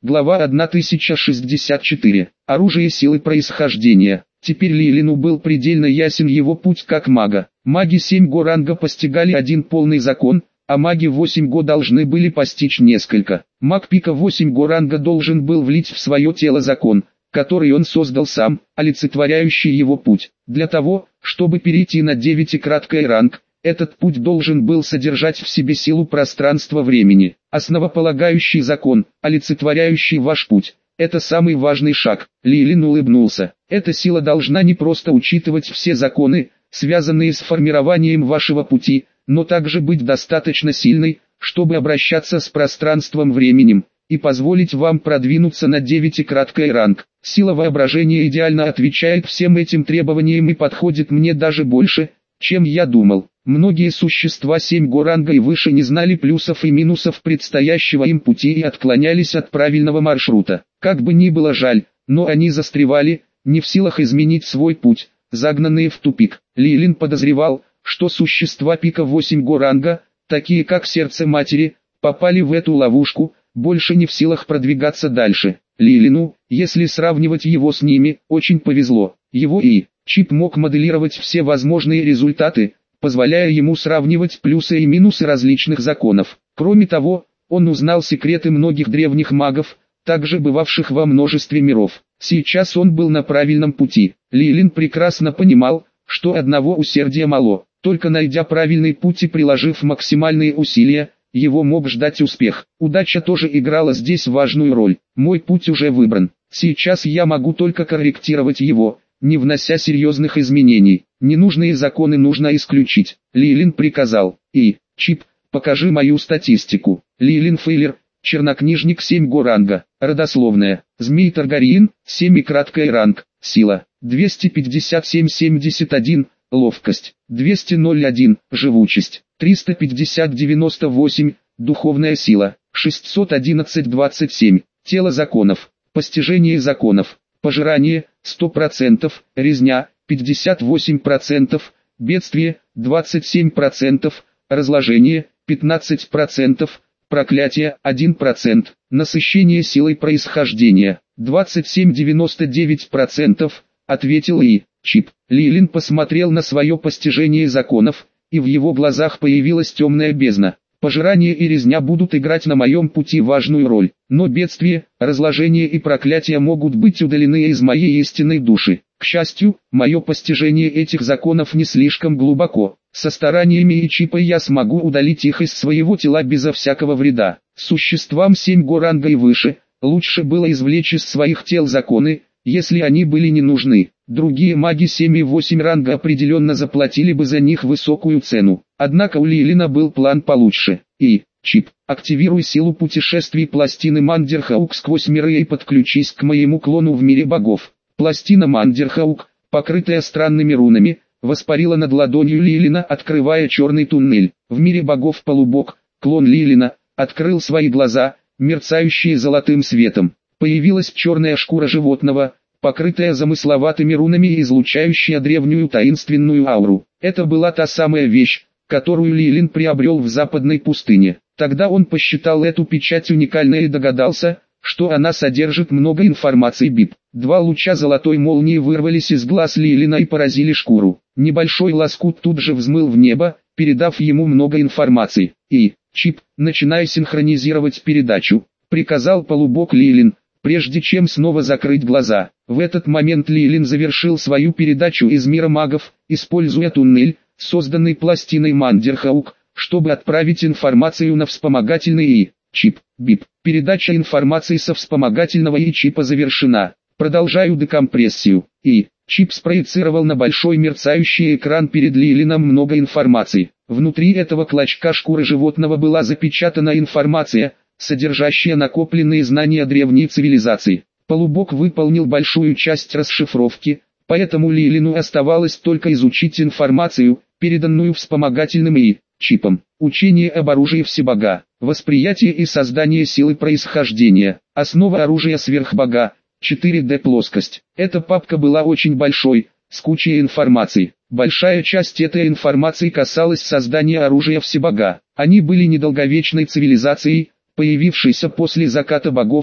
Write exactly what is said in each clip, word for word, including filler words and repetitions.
Глава тысяча шестьдесят четыре. Оружие силы происхождения. Теперь Лилину был предельно ясен его путь как мага. Маги семь го ранга постигали один полный закон, а маги восемь го должны были постичь несколько. Маг пика восемь го ранга должен был влить в свое тело закон, который он создал сам, олицетворяющий его путь. Для того, чтобы перейти на девятикратный ранг, этот путь должен был содержать в себе силу пространства-времени. Основополагающий закон, олицетворяющий ваш путь, это самый важный шаг. Лилин улыбнулся. Эта сила должна не просто учитывать все законы, связанные с формированием вашего пути, но также быть достаточно сильной, чтобы обращаться с пространством-временем и позволить вам продвинуться на девятикратный ранг. Сила воображения идеально отвечает всем этим требованиям и подходит мне даже больше, чем я думал. Многие существа семь го ранга и выше не знали плюсов и минусов предстоящего им пути и отклонялись от правильного маршрута. Как бы ни было жаль, но они застревали, не в силах изменить свой путь, загнанные в тупик. Лилин подозревал, что существа пика восемь го ранга, такие как сердце матери, попали в эту ловушку, больше не в силах продвигаться дальше. Лилину, если сравнивать его с ними, очень повезло. Его и чип мог моделировать все возможные результаты, позволяя ему сравнивать плюсы и минусы различных законов. Кроме того, он узнал секреты многих древних магов, также бывавших во множестве миров. Сейчас он был на правильном пути. Лилин прекрасно понимал, что одного усердия мало. Только найдя правильный путь и приложив максимальные усилия, его мог ждать успех. Удача тоже играла здесь важную роль. Мой путь уже выбран. Сейчас я могу только корректировать его, не внося серьезных изменений. Ненужные законы нужно исключить. Лилин приказал. И, чип, покажи мою статистику. Лилин Фейлер, чернокнижник семь го ранга. Родословная. Змей Таргариен, семикратный ранг. Сила. двести пятьдесят семь семьдесят один. Ловкость. двести ноль один. Живучесть. триста пятьдесят девяносто восемь. Духовная сила. шестьсот одиннадцать двадцать семь. Тело законов. Постижение законов. Пожирание, сто процентов, резня, пятьдесят восемь процентов, бедствие, двадцать семь процентов, разложение, пятнадцать процентов, проклятие, один процент, насыщение силой происхождения, двадцать семь целых девяносто девять сотых процента, ответил И. Чип. Лилин посмотрел на свое постижение законов, и в его глазах появилась темная бездна. Пожирание и резня будут играть на моем пути важную роль, но бедствие, разложение и проклятие могут быть удалены из моей истинной души. К счастью, мое постижение этих законов не слишком глубоко. Со стараниями и чипа я смогу удалить их из своего тела безо всякого вреда. Существам семь го ранга и выше, лучше было извлечь из своих тел законы, если они были не нужны. Другие маги семь и восемь ранга определенно заплатили бы за них высокую цену. Однако у Лилина был план получше. И, чип, активируй силу путешествий пластины Мандерхаук сквозь миры и подключись к моему клону в мире богов. Пластина Мандерхаук, покрытая странными рунами, воспарила над ладонью Лилина, открывая черный туннель. В мире богов полубог, клон Лилина, открыл свои глаза, мерцающие золотым светом. Появилась черная шкура животного, покрытая замысловатыми рунами и излучающая древнюю таинственную ауру. Это была та самая вещь, которую Лилин приобрел в западной пустыне. Тогда он посчитал эту печать уникальной и догадался, что она содержит много информации бип. Два луча золотой молнии вырвались из глаз Лилина и поразили шкуру. Небольшой лоскут тут же взмыл в небо, передав ему много информации. И, чип, начинай синхронизировать передачу, приказал полубог Лилин, прежде чем снова закрыть глаза. В этот момент Лилин завершил свою передачу из мира магов, используя туннель, созданный пластиной Мандерхаук, чтобы отправить информацию на вспомогательный И. Чип, бип. Передача информации со вспомогательного И чипа завершена. Продолжаю декомпрессию. И. Чип спроецировал на большой мерцающий экран перед Лилином много информации. Внутри этого клочка шкуры животного была запечатана информация, содержащая накопленные знания древней цивилизации. Полубог выполнил большую часть расшифровки, поэтому Лилину оставалось только изучить информацию, переданную вспомогательным И. Чипом. Учение об оружии Всебога. Восприятие и создание силы происхождения. Основа оружия сверхбога. четыре дэ плоскость. Эта папка была очень большой, с кучей информации. Большая часть этой информации касалась создания оружия Всебога. Они были недолговечной цивилизацией, появившейся после заката богов,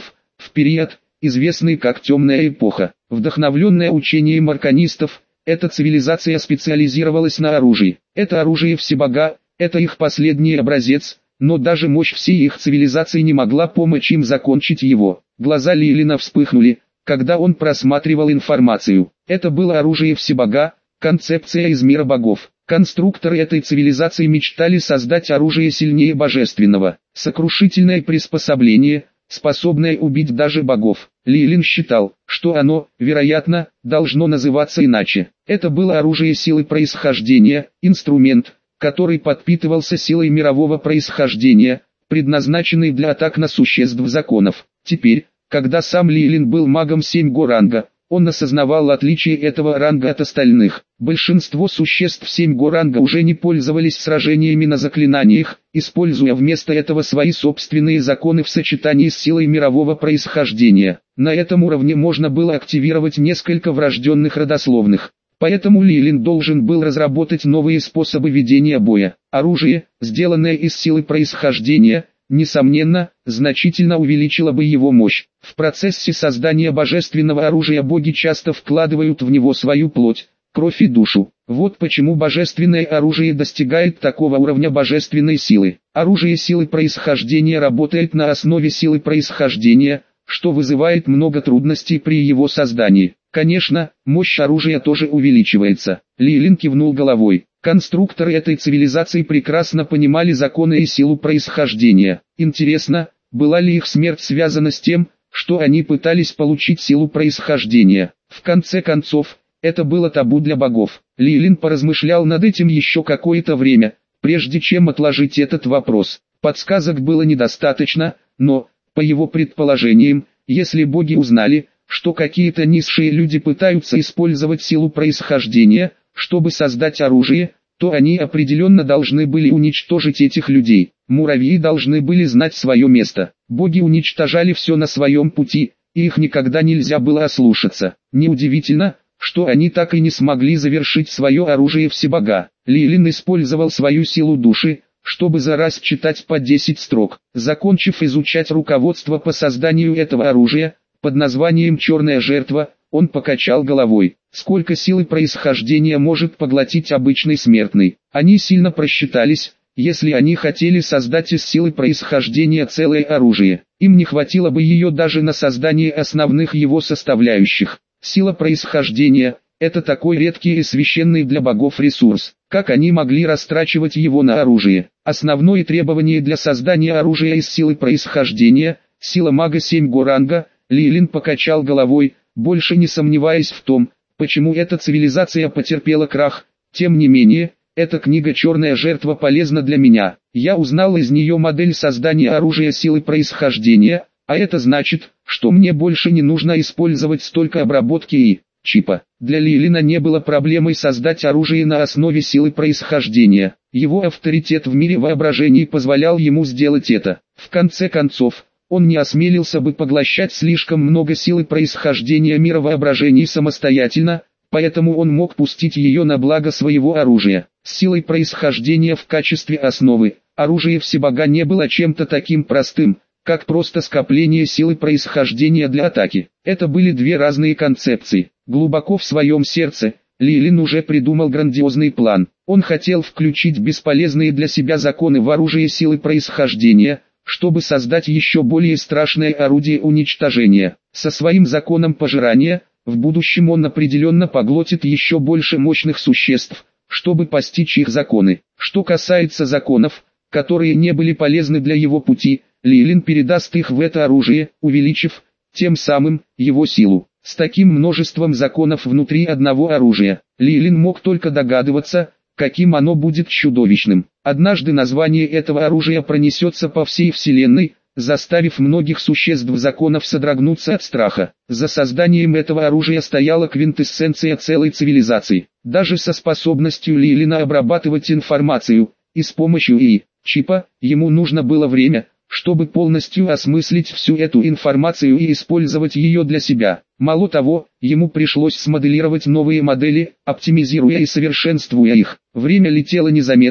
в период, известный как Темная эпоха. Вдохновленная учением арканистов, эта цивилизация специализировалась на оружии. Это оружие Всебога, это их последний образец, но даже мощь всей их цивилизации не могла помочь им закончить его. Глаза Лейлина вспыхнули, когда он просматривал информацию. Это было оружие Всебога, концепция из мира богов. Конструкторы этой цивилизации мечтали создать оружие сильнее божественного. Сокрушительное приспособление, способное убить даже богов. Лейлин считал, что оно, вероятно, должно называться иначе. Это было оружие силы происхождения, инструмент, который подпитывался силой мирового происхождения, предназначенный для атак на существ законов. Теперь, когда сам Лейлин был магом седьмого ранга, он осознавал отличие этого ранга от остальных. Большинство существ седьмого ранга уже не пользовались сражениями на заклинаниях, используя вместо этого свои собственные законы в сочетании с силой мирового происхождения. На этом уровне можно было активировать несколько врожденных родословных. Поэтому Лейлин должен был разработать новые способы ведения боя. Оружие, сделанное из силы происхождения, несомненно, значительно увеличило бы его мощь. В процессе создания божественного оружия боги часто вкладывают в него свою плоть, кровь и душу. Вот почему божественное оружие достигает такого уровня божественной силы. Оружие силы происхождения работает на основе силы происхождения, что вызывает много трудностей при его создании. Конечно, мощь оружия тоже увеличивается. Лейлин кивнул головой. Конструкторы этой цивилизации прекрасно понимали законы и силу происхождения. Интересно, была ли их смерть связана с тем, что они пытались получить силу происхождения? В конце концов, это было табу для богов. Лейлин поразмышлял над этим еще какое-то время, прежде чем отложить этот вопрос. Подсказок было недостаточно, но, по его предположениям, если боги узнали, что какие-то низшие люди пытаются использовать силу происхождения, чтобы создать оружие, то они определенно должны были уничтожить этих людей. Муравьи должны были знать свое место. Боги уничтожали все на своем пути, и их никогда нельзя было ослушаться. Неудивительно, что они так и не смогли завершить свое оружие Всебога. Лейлин использовал свою силу души, чтобы за раз читать по десять строк. Закончив изучать руководство по созданию этого оружия, под названием «Черная жертва», он покачал головой. Сколько силы происхождения может поглотить обычный смертный? Они сильно просчитались, если они хотели создать из силы происхождения целое оружие. Им не хватило бы ее даже на создание основных его составляющих. Сила происхождения – это такой редкий и священный для богов ресурс. Как они могли растрачивать его на оружие? Основное требование для создания оружия из силы происхождения – сила мага седьмого ранга. Лейлин покачал головой, больше не сомневаясь в том, почему эта цивилизация потерпела крах. Тем не менее, эта книга «Черная жертва» полезна для меня. Я узнал из нее модель создания оружия силы происхождения, а это значит, что мне больше не нужно использовать столько обработки и чипа. Для Лейлина не было проблемой создать оружие на основе силы происхождения. Его авторитет в мире воображений позволял ему сделать это. В конце концов, он не осмелился бы поглощать слишком много силы происхождения мира воображений самостоятельно, поэтому он мог пустить ее на благо своего оружия. С силой происхождения в качестве основы, оружие Всебога не было чем-то таким простым, как просто скопление силы происхождения для атаки. Это были две разные концепции. Глубоко в своем сердце, Лейлин уже придумал грандиозный план. Он хотел включить бесполезные для себя законы в оружие силы происхождения, чтобы создать еще более страшное орудие уничтожения. Со своим законом пожирания, в будущем он определенно поглотит еще больше мощных существ, чтобы постичь их законы. Что касается законов, которые не были полезны для его пути, Лейлин передаст их в это оружие, увеличив, тем самым, его силу. С таким множеством законов внутри одного оружия, Лейлин мог только догадываться, каким оно будет чудовищным. Однажды название этого оружия пронесется по всей вселенной, заставив многих существ законов содрогнуться от страха. За созданием этого оружия стояла квинтэссенция целой цивилизации. Даже со способностью Лейлина обрабатывать информацию, и с помощью и чипа, ему нужно было время, чтобы полностью осмыслить всю эту информацию и использовать ее для себя. Мало того, ему пришлось смоделировать новые модели, оптимизируя и совершенствуя их. Время летело незаметно,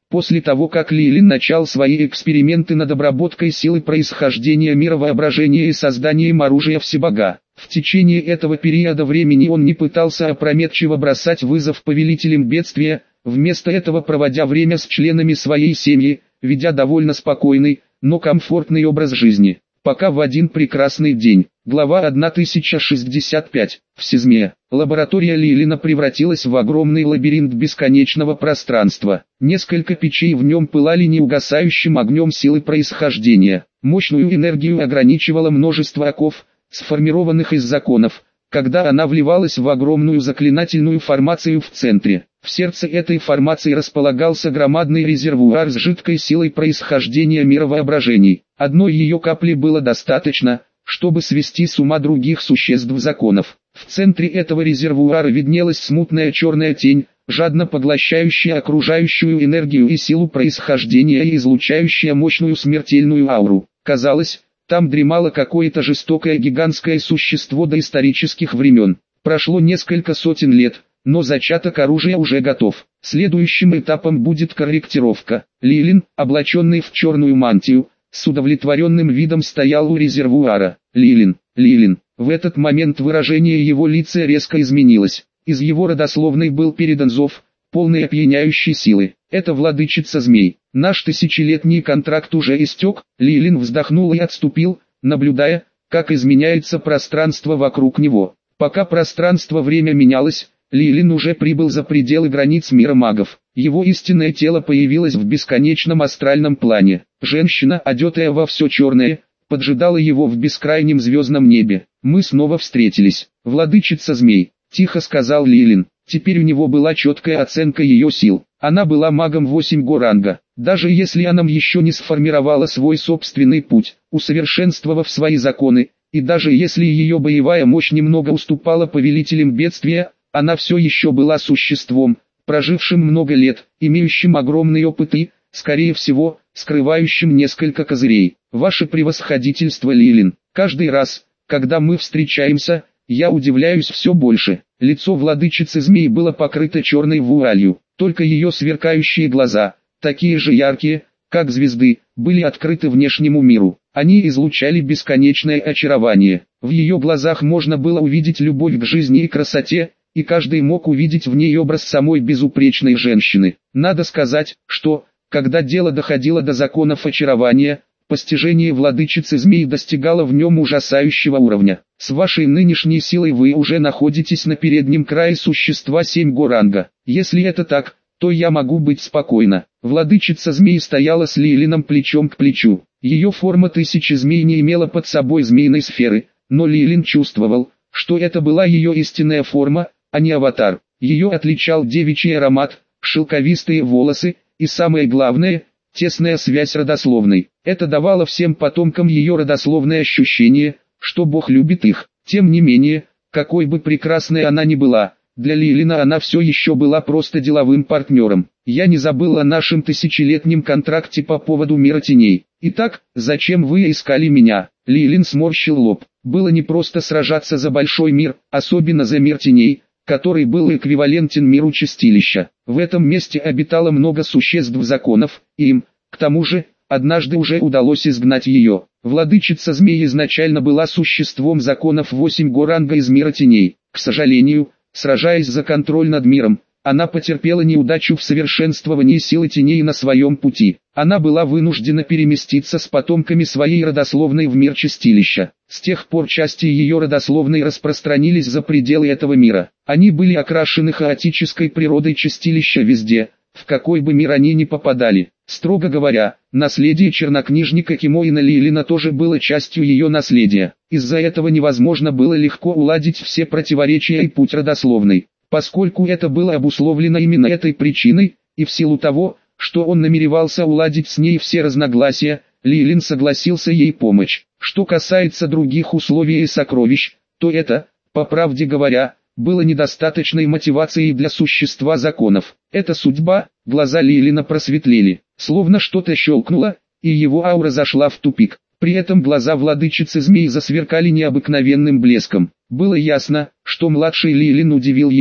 После того, как Лилин начал свои эксперименты над обработкой силы происхождения мира воображения и созданием оружия Всебога, в течение этого периода времени он не пытался опрометчиво бросать вызов повелителям бедствия, вместо этого проводя время с членами своей семьи, ведя довольно спокойный, но комфортный образ жизни. Пока в один прекрасный день, глава тысяча шестьдесят пять, в Сизме, лаборатория Лилина превратилась в огромный лабиринт бесконечного пространства. Несколько печей в нем пылали неугасающим огнем силы происхождения. Мощную энергию ограничивало множество оков, сформированных из законов, когда она вливалась в огромную заклинательную формацию в центре. В сердце этой формации располагался громадный резервуар с жидкой силой происхождения мира воображений. Одной ее капли было достаточно, чтобы свести с ума других существ законов. В центре этого резервуара виднелась смутная черная тень, жадно поглощающая окружающую энергию и силу происхождения и излучающая мощную смертельную ауру. Казалось, там дремало какое-то жестокое гигантское существо доисторических времен. Прошло несколько сотен лет, но зачаток оружия уже готов. Следующим этапом будет корректировка. Лилин, облаченный в черную мантию, с удовлетворенным видом стоял у резервуара. Лилин, Лилин. В этот момент выражение его лица резко изменилось. Из его родословной был передан зов, полный опьяняющей силы. Это владычица змей. Наш тысячелетний контракт уже истек. Лилин вздохнул и отступил, наблюдая, как изменяется пространство вокруг него. Пока пространство-время менялось, Лилин уже прибыл за пределы границ мира магов. Его истинное тело появилось в бесконечном астральном плане. Женщина, одетая во все черное, поджидала его в бескрайнем звездном небе. Мы снова встретились. Владычица змей, тихо сказал Лилин. Теперь у него была четкая оценка ее сил. Она была магом восемь го ранга. Даже если она еще не сформировала свой собственный путь, усовершенствовав свои законы, и даже если ее боевая мощь немного уступала повелителям бедствия, она все еще была существом, прожившим много лет, имеющим огромный опыт и, скорее всего, скрывающим несколько козырей. Ваше превосходительство, Лилин, каждый раз, когда мы встречаемся, я удивляюсь все больше. Лицо владычицы змей было покрыто черной вуалью, только ее сверкающие глаза, такие же яркие, как звезды, были открыты внешнему миру. Они излучали бесконечное очарование. В ее глазах можно было увидеть любовь к жизни и красоте, и каждый мог увидеть в ней образ самой безупречной женщины. Надо сказать, что, когда дело доходило до законов очарования, постижение владычицы змей достигало в нем ужасающего уровня. С вашей нынешней силой вы уже находитесь на переднем крае существа семь го ранга. Если это так, то я могу быть спокойна. Владычица змей стояла с Лилином плечом к плечу. Ее форма тысячи змей не имела под собой змеиной сферы, но Лилин чувствовал, что это была ее истинная форма, а не аватар. Ее отличал девичий аромат, шелковистые волосы, и самое главное, тесная связь родословной. Это давало всем потомкам ее родословное ощущение, что Бог любит их. Тем не менее, какой бы прекрасной она ни была, для Лилина она все еще была просто деловым партнером. Я не забыл о нашем тысячелетнем контракте по поводу мира теней. Итак, зачем вы искали меня? Лилин сморщил лоб. Было не просто сражаться за большой мир, особенно за мир теней, который был эквивалентен миру чистилища. В этом месте обитало много существ законов, и им, к тому же, однажды уже удалось изгнать ее. Владычица змей изначально была существом законов восемь го ранга из мира теней. К сожалению, сражаясь за контроль над миром, она потерпела неудачу в совершенствовании силы теней на своем пути. Она была вынуждена переместиться с потомками своей родословной в мир чистилища. С тех пор части ее родословной распространились за пределы этого мира. Они были окрашены хаотической природой чистилища везде, в какой бы мир они ни попадали. Строго говоря, наследие чернокнижника Кимоина Лилина тоже было частью ее наследия. Из-за этого невозможно было легко уладить все противоречия и путь родословной. Поскольку это было обусловлено именно этой причиной, и в силу того, что он намеревался уладить с ней все разногласия, Лилин согласился ей помочь. Что касается других условий и сокровищ, то это, по правде говоря, было недостаточной мотивацией для существа законов. Это судьба. Глаза Лилина просветлели, словно что-то щелкнуло, и его аура зашла в тупик. При этом глаза владычицы змей засверкали необыкновенным блеском. Было ясно, что младший Лилин удивил ее.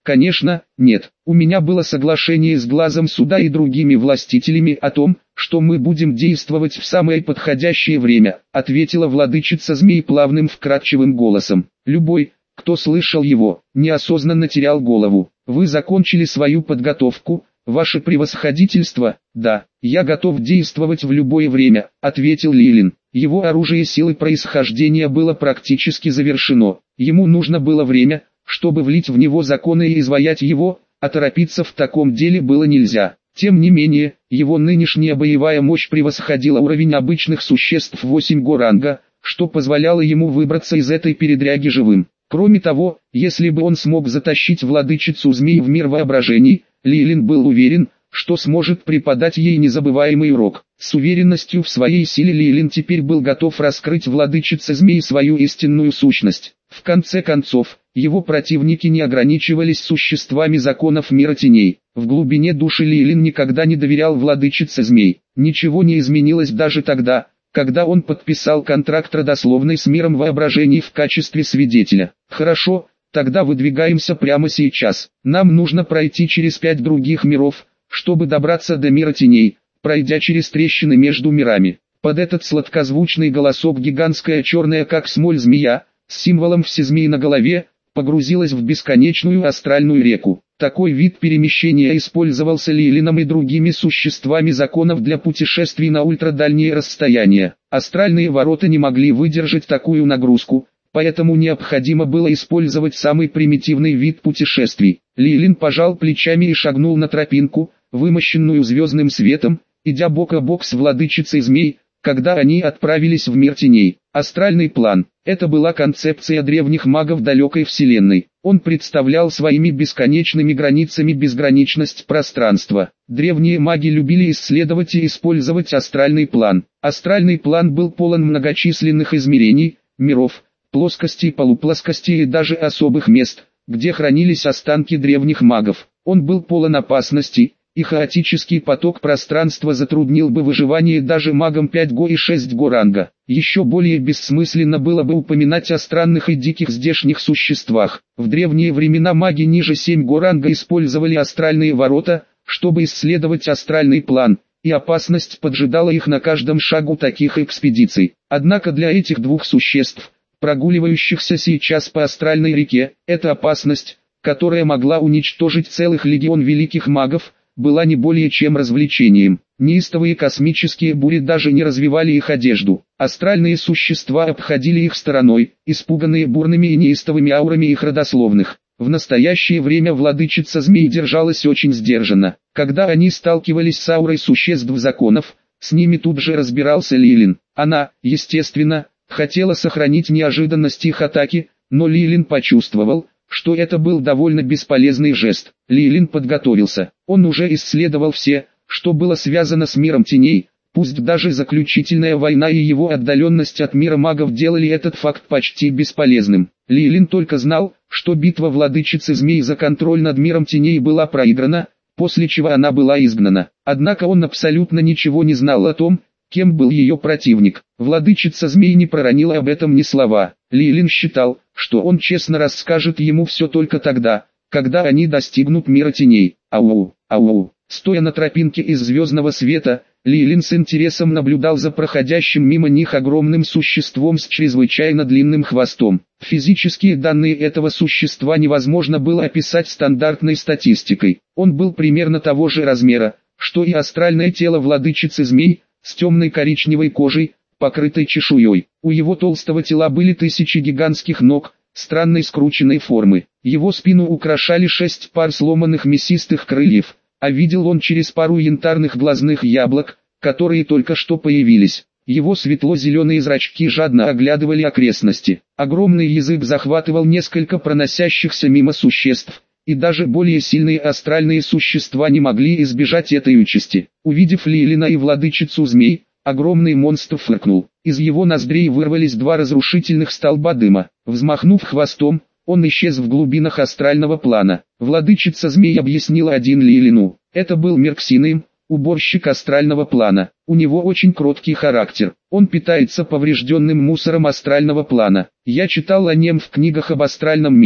Конечно, нет. У меня было соглашение с глазом суда и другими властителями о том, что мы будем действовать в самое подходящее время, ответила владычица змей плавным вкрадчивым голосом. Любой, кто слышал его, неосознанно терял голову. Вы закончили свою подготовку, ваше превосходительство? Да, я готов действовать в любое время, ответил Лилин. Его оружие силы происхождения было практически завершено. Ему нужно было время, чтобы влить в него законы и изваять его, а торопиться в таком деле было нельзя. Тем не менее, его нынешняя боевая мощь превосходила уровень обычных существ восемь го ранга, что позволяло ему выбраться из этой передряги живым. Кроме того, если бы он смог затащить владычицу змей в мир воображений, Лилин был уверен, что сможет преподать ей незабываемый урок. С уверенностью в своей силе Лилин теперь был готов раскрыть владычице змей свою истинную сущность. В конце концов, его противники не ограничивались существами законов мира теней. В глубине души Лилин никогда не доверял владычице змей. Ничего не изменилось даже тогда, когда он подписал контракт родословный с миром воображений в качестве свидетеля. Хорошо, тогда выдвигаемся прямо сейчас. Нам нужно пройти через пять других миров, чтобы добраться до мира теней, пройдя через трещины между мирами. Под этот сладкозвучный голосок гигантская черная как смоль змея, с символом всезмей на голове, погрузилась в бесконечную астральную реку. Такой вид перемещения использовался Лилином и другими существами законов для путешествий на ультрадальние расстояния. Астральные ворота не могли выдержать такую нагрузку, поэтому необходимо было использовать самый примитивный вид путешествий. Лилин пожал плечами и шагнул на тропинку, вымощенную звездным светом, идя бок о бок с владычицей змей, когда они отправились в мир теней. Астральный план – это была концепция древних магов далекой вселенной. Он представлял своими бесконечными границами безграничность пространства. Древние маги любили исследовать и использовать астральный план. Астральный план был полон многочисленных измерений, миров, плоскостей, полуплоскостей и даже особых мест, где хранились останки древних магов. Он был полон опасностей, и хаотический поток пространства затруднил бы выживание даже магам пять го и шесть го ранга. Еще более бессмысленно было бы упоминать о странных и диких здешних существах. В древние времена маги ниже семь го ранга использовали астральные ворота, чтобы исследовать астральный план, и опасность поджидала их на каждом шагу таких экспедиций. Однако для этих двух существ, прогуливающихся сейчас по астральной реке, эта опасность, которая могла уничтожить целых легион великих магов, была не более чем развлечением. Неистовые космические бури даже не развивали их одежду. Астральные существа обходили их стороной, испуганные бурными и неистовыми аурами их родословных. В настоящее время владычица змей держалась очень сдержанно. Когда они сталкивались с аурой существ законов, с ними тут же разбирался Лилин. Она, естественно, хотела сохранить неожиданность их атаки, но Лилин почувствовал, что это был довольно бесполезный жест. Лилин подготовился. Он уже исследовал все, что было связано с миром теней, пусть даже заключительная война и его отдаленность от мира магов делали этот факт почти бесполезным. Лилин только знал, что битва владычицы змей за контроль над миром теней была проиграна, после чего она была изгнана. Однако он абсолютно ничего не знал о том, кем был ее противник. Владычица змей не проронила об этом ни слова. Лилин считал, что он честно расскажет ему все только тогда, когда они достигнут мира теней. Ау, ау. Стоя на тропинке из звездного света, Лилин с интересом наблюдал за проходящим мимо них огромным существом с чрезвычайно длинным хвостом. Физические данные этого существа невозможно было описать стандартной статистикой. Он был примерно того же размера, что и астральное тело владычицы змей, с темной коричневой кожей, покрытой чешуей. У его толстого тела были тысячи гигантских ног, странной скрученной формы. Его спину украшали шесть пар сломанных мясистых крыльев, а видел он через пару янтарных глазных яблок, которые только что появились. Его светло-зеленые зрачки жадно оглядывали окрестности. Огромный язык захватывал несколько проносящихся мимо существ, и даже более сильные астральные существа не могли избежать этой участи. Увидев Лилина и владычицу змей, огромный монстр фыркнул. Из его ноздрей вырвались два разрушительных столба дыма. Взмахнув хвостом, он исчез в глубинах астрального плана. Владычица змей объяснила один Лилину. Это был Мерксиным, уборщик астрального плана. У него очень кроткий характер. Он питается поврежденным мусором астрального плана. Я читал о нем в книгах об астральном мире,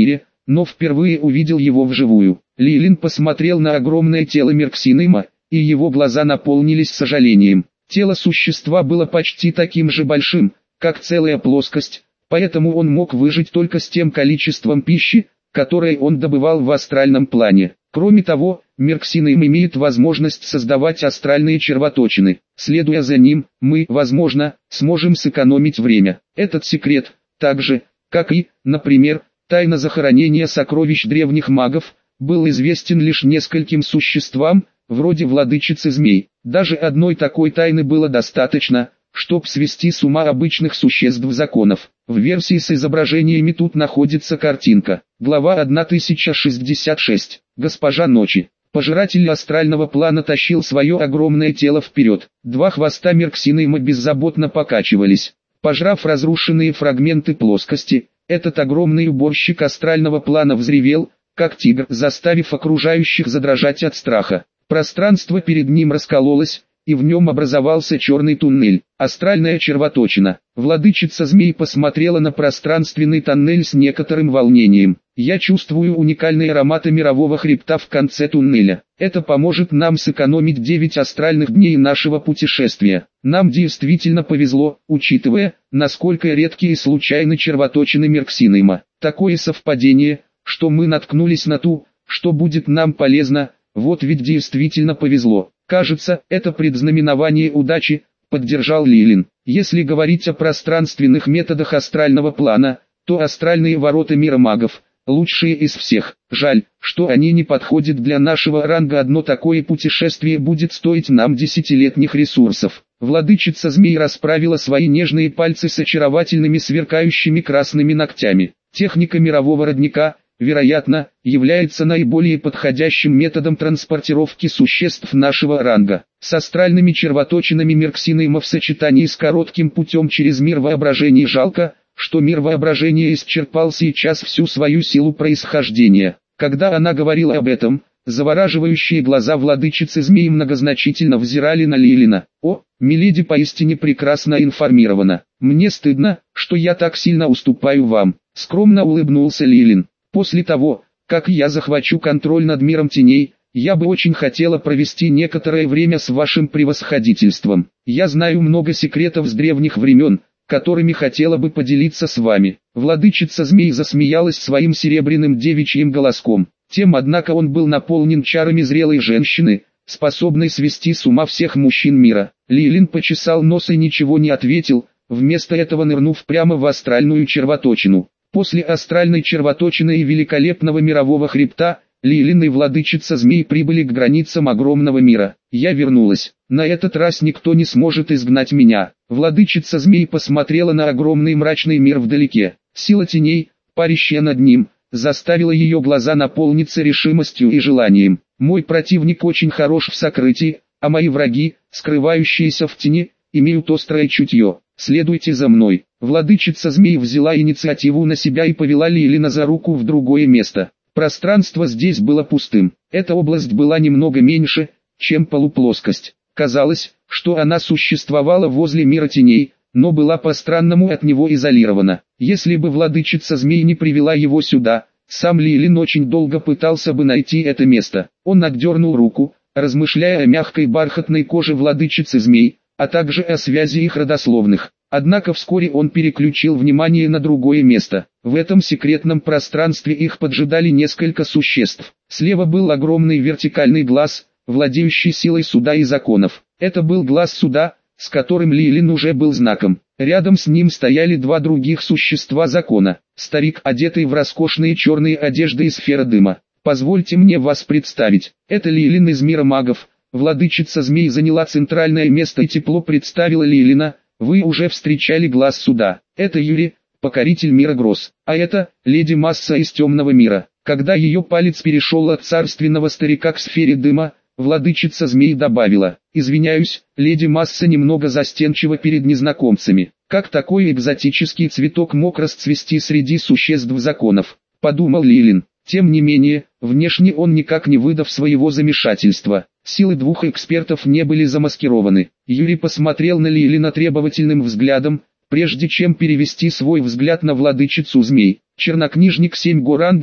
но впервые увидел его вживую. Лилин посмотрел на огромное тело Мерксинейма, и его глаза наполнились сожалением. Тело существа было почти таким же большим, как целая плоскость, поэтому он мог выжить только с тем количеством пищи, которое он добывал в астральном плане. Кроме того, Мерксинейм имеет возможность создавать астральные червоточины. Следуя за ним, мы, возможно, сможем сэкономить время. Этот секрет, так же, как и, например, тайна захоронения сокровищ древних магов, был известен лишь нескольким существам, вроде владычицы змей. Даже одной такой тайны было достаточно, чтобы свести с ума обычных существ законов. В версии с изображениями тут находится картинка. Глава тысяча шестьдесят шесть. Госпожа Ночи. Пожиратель астрального плана тащил свое огромное тело вперед. Два хвоста Мерксинейма беззаботно покачивались. Пожрав разрушенные фрагменты плоскости, этот огромный уборщик астрального плана взревел, как тигр, заставив окружающих задрожать от страха. Пространство перед ним раскололось, и в нем образовался черный туннель, астральная червоточина. Владычица змей посмотрела на пространственный тоннель с некоторым волнением. «Я чувствую уникальные ароматы мирового хребта в конце туннеля. Это поможет нам сэкономить девять астральных дней нашего путешествия. Нам действительно повезло, учитывая, насколько редкие и случайны червоточины Мерксинейма. Такое совпадение, что мы наткнулись на ту, что будет нам полезно, вот ведь действительно повезло. Кажется, это предзнаменование удачи», — поддержал Лилин. «Если говорить о пространственных методах астрального плана, то астральные ворота мира магов — лучшие из всех. Жаль, что они не подходят для нашего ранга. Одно такое путешествие будет стоить нам десятилетних ресурсов». Владычица змей расправила свои нежные пальцы с очаровательными сверкающими красными ногтями. Техника мирового родника, вероятно, является наиболее подходящим методом транспортировки существ нашего ранга. С астральными червоточинами Мерксинейма в сочетании с коротким путем через мир воображения жалко, что мир воображения исчерпал сейчас всю свою силу происхождения. Когда она говорила об этом, завораживающие глаза владычицы змей многозначительно взирали на Лилина. «О, миледи поистине прекрасно информирована. Мне стыдно, что я так сильно уступаю вам», — скромно улыбнулся Лилин. «После того, как я захвачу контроль над миром теней, я бы очень хотела провести некоторое время с вашим превосходительством. Я знаю много секретов с древних времен, которыми хотела бы поделиться с вами». Владычица змей засмеялась своим серебряным девичьим голоском. Тем, однако, он был наполнен чарами зрелой женщины, способной свести с ума всех мужчин мира. Лилин почесал нос и ничего не ответил, вместо этого нырнув прямо в астральную червоточину. После астральной червоточины и великолепного мирового хребта, Лилин и владычица змей прибыли к границам огромного мира. «Я вернулась. На этот раз никто не сможет изгнать меня». Владычица змей посмотрела на огромный мрачный мир вдалеке. Сила теней, парящая над ним, заставила ее глаза наполниться решимостью и желанием. «Мой противник очень хорош в сокрытии, а мои враги, скрывающиеся в тени, имеют острое чутье. Следуйте за мной». Владычица змей взяла инициативу на себя и повела Лилина за руку в другое место. Пространство здесь было пустым. Эта область была немного меньше, чем полуплоскость. Казалось, что она существовала возле мира теней, но была по-странному от него изолирована. Если бы владычица змей не привела его сюда, сам Лилин очень долго пытался бы найти это место. Он отдернул руку, размышляя о мягкой бархатной коже владычицы змей, а также о связи их родословных. Однако вскоре он переключил внимание на другое место. В этом секретном пространстве их поджидали несколько существ. Слева был огромный вертикальный глаз, владеющий силой суда и законов. Это был глаз суда, с которым Лилин уже был знаком. Рядом с ним стояли два других существа закона. Старик, одетый в роскошные черные одежды и сфера дыма. «Позвольте мне вас представить. Это Лилин из мира магов». Владычица змей заняла центральное место и тепло представила Лилина. «Вы уже встречали глаз суда. Это Юри, покоритель мира гроз. А это, леди Масса из темного мира». Когда ее палец перешел от царственного старика к сфере дыма, владычица змей добавила: «Извиняюсь, леди Масса немного застенчива перед незнакомцами. Как такой экзотический цветок мог расцвести среди существ законов?» — подумал Лилин. Тем не менее, внешне он никак не выдав своего замешательства. Силы двух экспертов не были замаскированы. Юрий посмотрел на Лилина требовательным взглядом, прежде чем перевести свой взгляд на владычицу змей. «Чернокнижник семь го ранга», —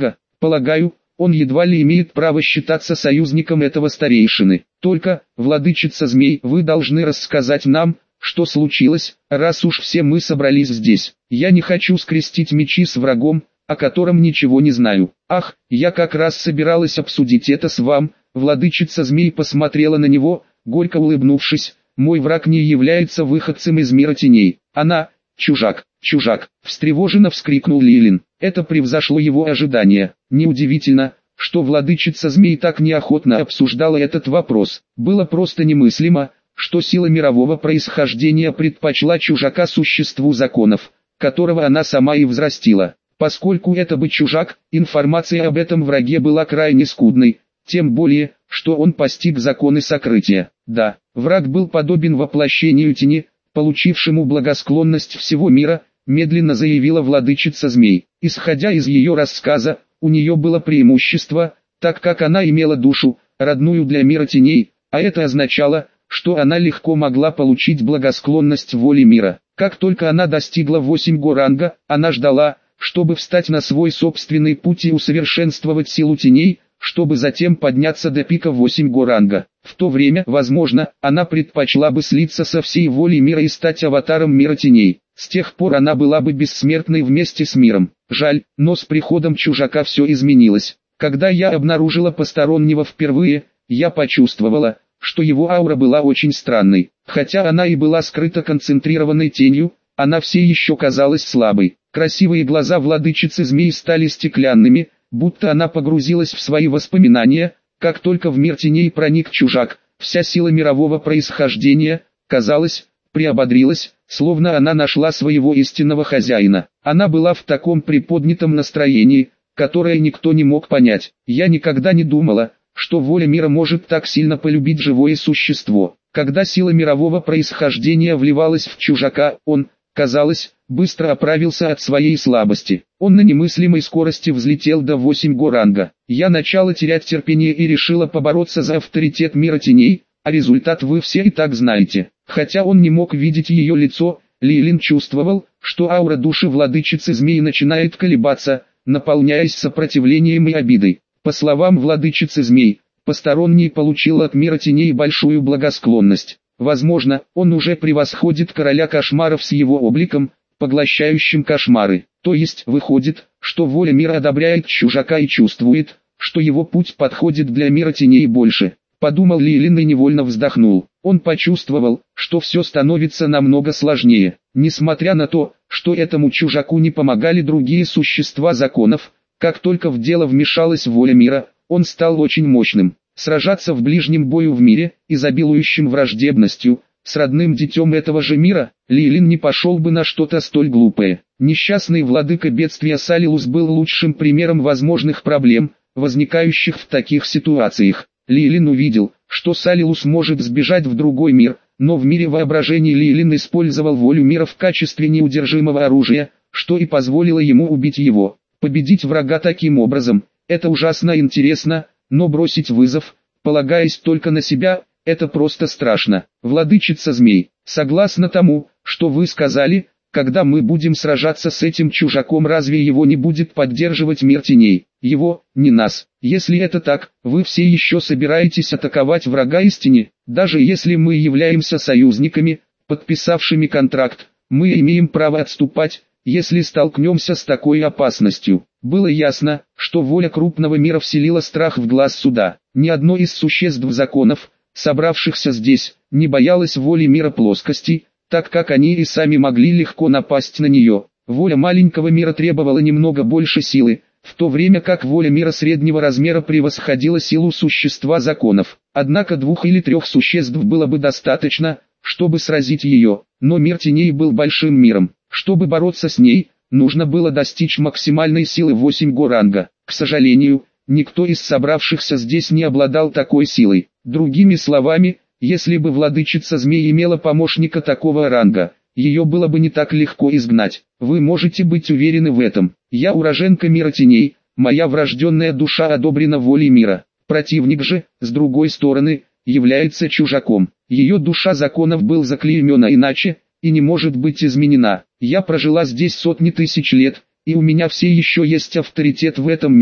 Полагаю, он едва ли имеет право считаться союзником этого старейшины. Только, владычица змей, вы должны рассказать нам, что случилось, раз уж все мы собрались здесь. Я не хочу скрестить мечи с врагом, о котором ничего не знаю. Ах, я как раз собиралась обсудить это с вами. Владычица змей посмотрела на него, горько улыбнувшись. Мой враг не является выходцем из мира теней. Она, чужак, чужак, встревоженно вскрикнул Лилин. Это превзошло его ожидания. Неудивительно, что владычица змей так неохотно обсуждала этот вопрос. Было просто немыслимо, что сила мирового происхождения предпочла чужака существу законов, которого она сама и взрастила. Поскольку это бы чужак, информация об этом враге была крайне скудной, тем более, что он постиг законы сокрытия. Да, враг был подобен воплощению тени, получившему благосклонность всего мира, медленно заявила владычица змей. Исходя из ее рассказа, у нее было преимущество, так как она имела душу, родную для мира теней, а это означало, что она легко могла получить благосклонность воли мира. Как только она достигла восемь го ранга, она ждала, чтобы встать на свой собственный путь и усовершенствовать силу теней, чтобы затем подняться до пика восемь го ранга. В то время, возможно, она предпочла бы слиться со всей волей мира и стать аватаром мира теней. С тех пор она была бы бессмертной вместе с миром. Жаль, но с приходом чужака все изменилось. Когда я обнаружила постороннего впервые, я почувствовала, что его аура была очень странной. Хотя она и была скрыта концентрированной тенью, она все еще казалась слабой. Красивые глаза владычицы змей стали стеклянными, будто она погрузилась в свои воспоминания. Как только в мир теней проник чужак, вся сила мирового происхождения, казалось, приободрилась, словно она нашла своего истинного хозяина. Она была в таком приподнятом настроении, которое никто не мог понять. Я никогда не думала, что воля мира может так сильно полюбить живое существо. Когда сила мирового происхождения вливалась в чужака, он, казалось, быстро оправился от своей слабости. Он на немыслимой скорости взлетел до восемь го ранга. Я начала терять терпение и решила побороться за авторитет мира теней, а результат вы все и так знаете. Хотя он не мог видеть ее лицо, Лилин чувствовал, что аура души владычицы змей начинает колебаться, наполняясь сопротивлением и обидой. По словам владычицы змей, посторонний получил от мира теней большую благосклонность. Возможно, он уже превосходит короля кошмаров с его обликом, поглощающим кошмары. То есть, выходит, что воля мира одобряет чужака и чувствует, что его путь подходит для мира теней больше. Подумал Лилин и невольно вздохнул. Он почувствовал, что все становится намного сложнее. Несмотря на то, что этому чужаку не помогали другие существа законов, как только в дело вмешалась воля мира, он стал очень мощным. Сражаться в ближнем бою в мире, изобилующем враждебностью, с родным детем этого же мира, Лилин не пошел бы на что-то столь глупое. Несчастный владыка бедствия Салилус был лучшим примером возможных проблем, возникающих в таких ситуациях. Лилин увидел, что Салилус может сбежать в другой мир, но в мире воображения Лилин использовал волю мира в качестве неудержимого оружия, что и позволило ему убить его. Победить врага таким образом, это ужасно интересно, но бросить вызов, полагаясь только на себя, это просто страшно. Владычица змей, согласно тому, что вы сказали, когда мы будем сражаться с этим чужаком, разве его не будет поддерживать мир теней? Его, не нас. Если это так, вы все еще собираетесь атаковать врага истине? Даже если мы являемся союзниками, подписавшими контракт, мы имеем право отступать, если столкнемся с такой опасностью. Было ясно, что воля крупного мира вселила страх в глаз суда. Ни одно из существ законов, собравшихся здесь, не боялось воли мира плоскости, так как они и сами могли легко напасть на нее. Воля маленького мира требовала немного больше силы, в то время как воля мира среднего размера превосходила силу существа законов. Однако двух или трех существ было бы достаточно, чтобы сразить ее, но мир теней был большим миром. Чтобы бороться с ней, нужно было достичь максимальной силы восемь го ранга. К сожалению, никто из собравшихся здесь не обладал такой силой. Другими словами, если бы владычица змей имела помощника такого ранга, ее было бы не так легко изгнать. Вы можете быть уверены в этом. Я уроженка мира теней, моя врожденная душа одобрена волей мира. Противник же, с другой стороны, является чужаком. Ее душа законов был заклеймена иначе, и не может быть изменена. Я прожила здесь сотни тысяч лет, и у меня все еще есть авторитет в этом мире,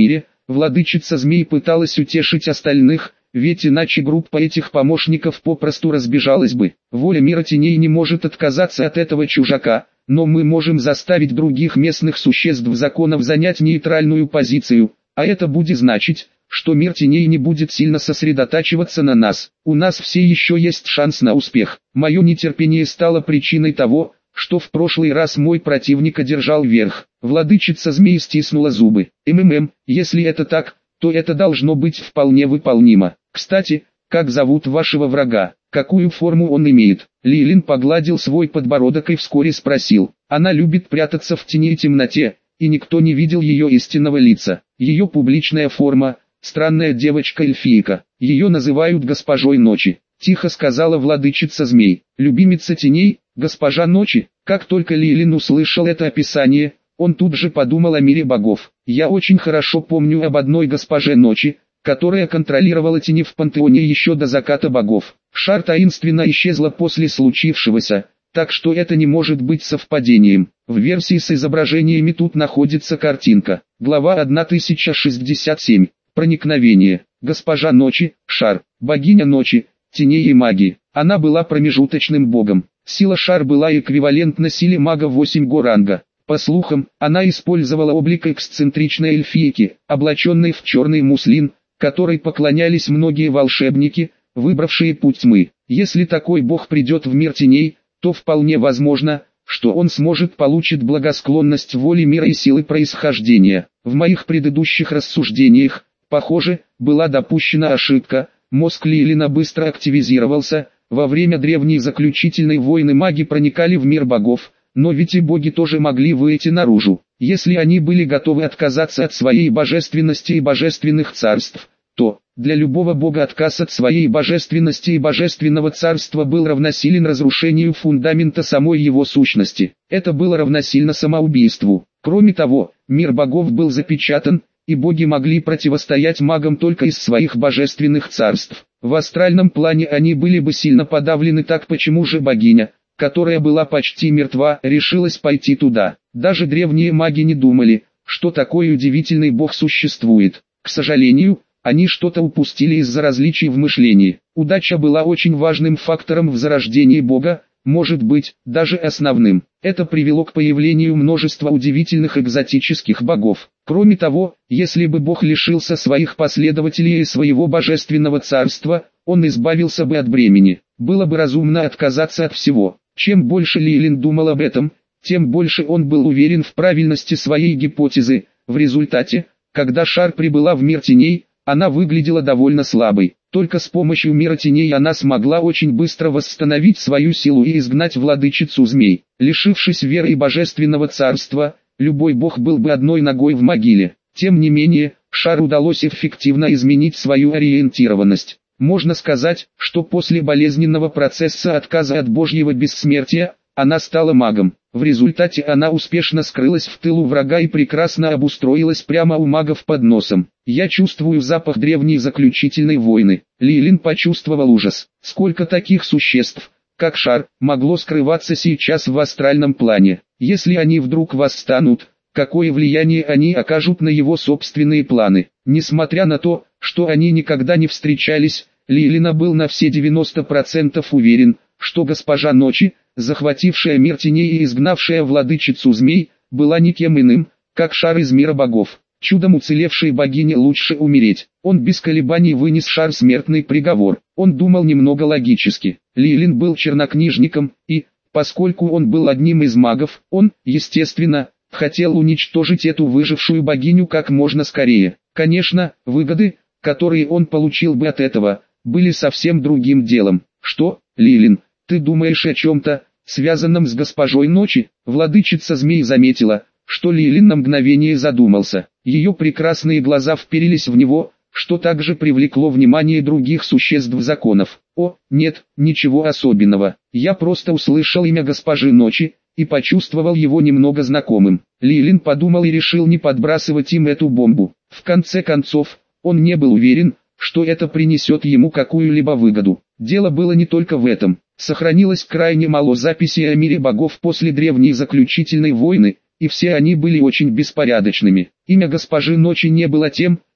владычица змей пыталась утешить остальных, ведь иначе группа этих помощников попросту разбежалась бы. Воля мира теней не может отказаться от этого чужака, но мы можем заставить других местных существ законов занять нейтральную позицию, а это будет значить, что мир теней не будет сильно сосредотачиваться на нас. У нас все еще есть шанс на успех. Мое нетерпение стало причиной того, что в прошлый раз мой противник одержал верх. Владычица змей стиснула зубы. МММ, если это так, то это должно быть вполне выполнимо. Кстати, как зовут вашего врага? Какую форму он имеет? Лилин погладил свой подбородок и вскоре спросил. Она любит прятаться в тени и темноте, и никто не видел ее истинного лица. Ее публичная форма – странная девочка-эльфийка. Ее называют госпожой ночи. Тихо сказала владычица змей. Любимица теней, госпожа ночи. Как только Лилин услышал это описание, он тут же подумал о мире богов. Я очень хорошо помню об одной госпоже ночи, которая контролировала тени в пантеоне еще до заката богов. Шар таинственно исчезла после случившегося, так что это не может быть совпадением. В версии с изображениями тут находится картинка. Глава тысяча шестьдесят семь. Проникновение. Госпожа ночи, Шар, богиня ночи, теней и магии. Она была промежуточным богом. Сила Шар была эквивалентна силе мага восемь го ранга. По слухам, она использовала облик эксцентричной эльфийки, облаченной в черный муслин, которой поклонялись многие волшебники, выбравшие путь тьмы. Если такой бог придет в мир теней, то вполне возможно, что он сможет получить благосклонность воли мира и силы происхождения. В моих предыдущих рассуждениях, похоже, была допущена ошибка, мозг Лилина быстро активизировался, во время древней заключительной войны маги проникали в мир богов, но ведь и боги тоже могли выйти наружу. Если они были готовы отказаться от своей божественности и божественных царств, то, для любого бога отказ от своей божественности и божественного царства был равносилен разрушению фундамента самой его сущности. Это было равносильно самоубийству. Кроме того, мир богов был запечатан, и боги могли противостоять магам только из своих божественных царств. В астральном плане они были бы сильно подавлены, так почему же богиня, которая была почти мертва, решилась пойти туда? Даже древние маги не думали, что такой удивительный бог существует. К сожалению, они что-то упустили из-за различий в мышлении. Удача была очень важным фактором в зарождении бога, может быть, даже основным. Это привело к появлению множества удивительных экзотических богов. Кроме того, если бы бог лишился своих последователей и своего божественного царства, он избавился бы от бремени. Было бы разумно отказаться от всего. Чем больше Лилин думал об этом, тем больше он был уверен в правильности своей гипотезы. В результате, когда Шар прибыла в мир теней, она выглядела довольно слабой. Только с помощью мира теней она смогла очень быстро восстановить свою силу и изгнать владычицу змей. Лишившись веры и божественного царства, любой бог был бы одной ногой в могиле. Тем не менее, Шар удалось эффективно изменить свою ориентированность. Можно сказать, что после болезненного процесса отказа от божьего бессмертия, она стала магом. В результате она успешно скрылась в тылу врага и прекрасно обустроилась прямо у магов под носом. Я чувствую запах древней заключительной войны. Лилин почувствовал ужас. Сколько таких существ, как Шар, могло скрываться сейчас в астральном плане? Если они вдруг восстанут, какое влияние они окажут на его собственные планы? Несмотря на то, что они никогда не встречались, Лилина был на все девяносто процентов уверен, что госпожа ночи, захватившая мир теней и изгнавшая владычицу змей, была никем иным, как Шар из мира богов. Чудом уцелевшей богине лучше умереть. Он без колебаний вынес Шар смертный приговор. Он думал немного логически. Лилин был чернокнижником, и, поскольку он был одним из магов, он, естественно, хотел уничтожить эту выжившую богиню как можно скорее. Конечно, выгоды, которые он получил бы от этого, были совсем другим делом. Что, Лилин, ты думаешь о чем-то, связанном с госпожой ночи? Владычица змей заметила, что Лилин на мгновение задумался. Ее прекрасные глаза вперились в него, что также привлекло внимание других существ законов. О, нет, ничего особенного. Я просто услышал имя госпожи ночи и почувствовал его немного знакомым. Лилин подумал и решил не подбрасывать им эту бомбу. В конце концов, он не был уверен, что это принесет ему какую-либо выгоду. Дело было не только в этом. Сохранилось крайне мало записей о мире богов после древней заключительной войны, и все они были очень беспорядочными. Имя госпожи ночи не было тем,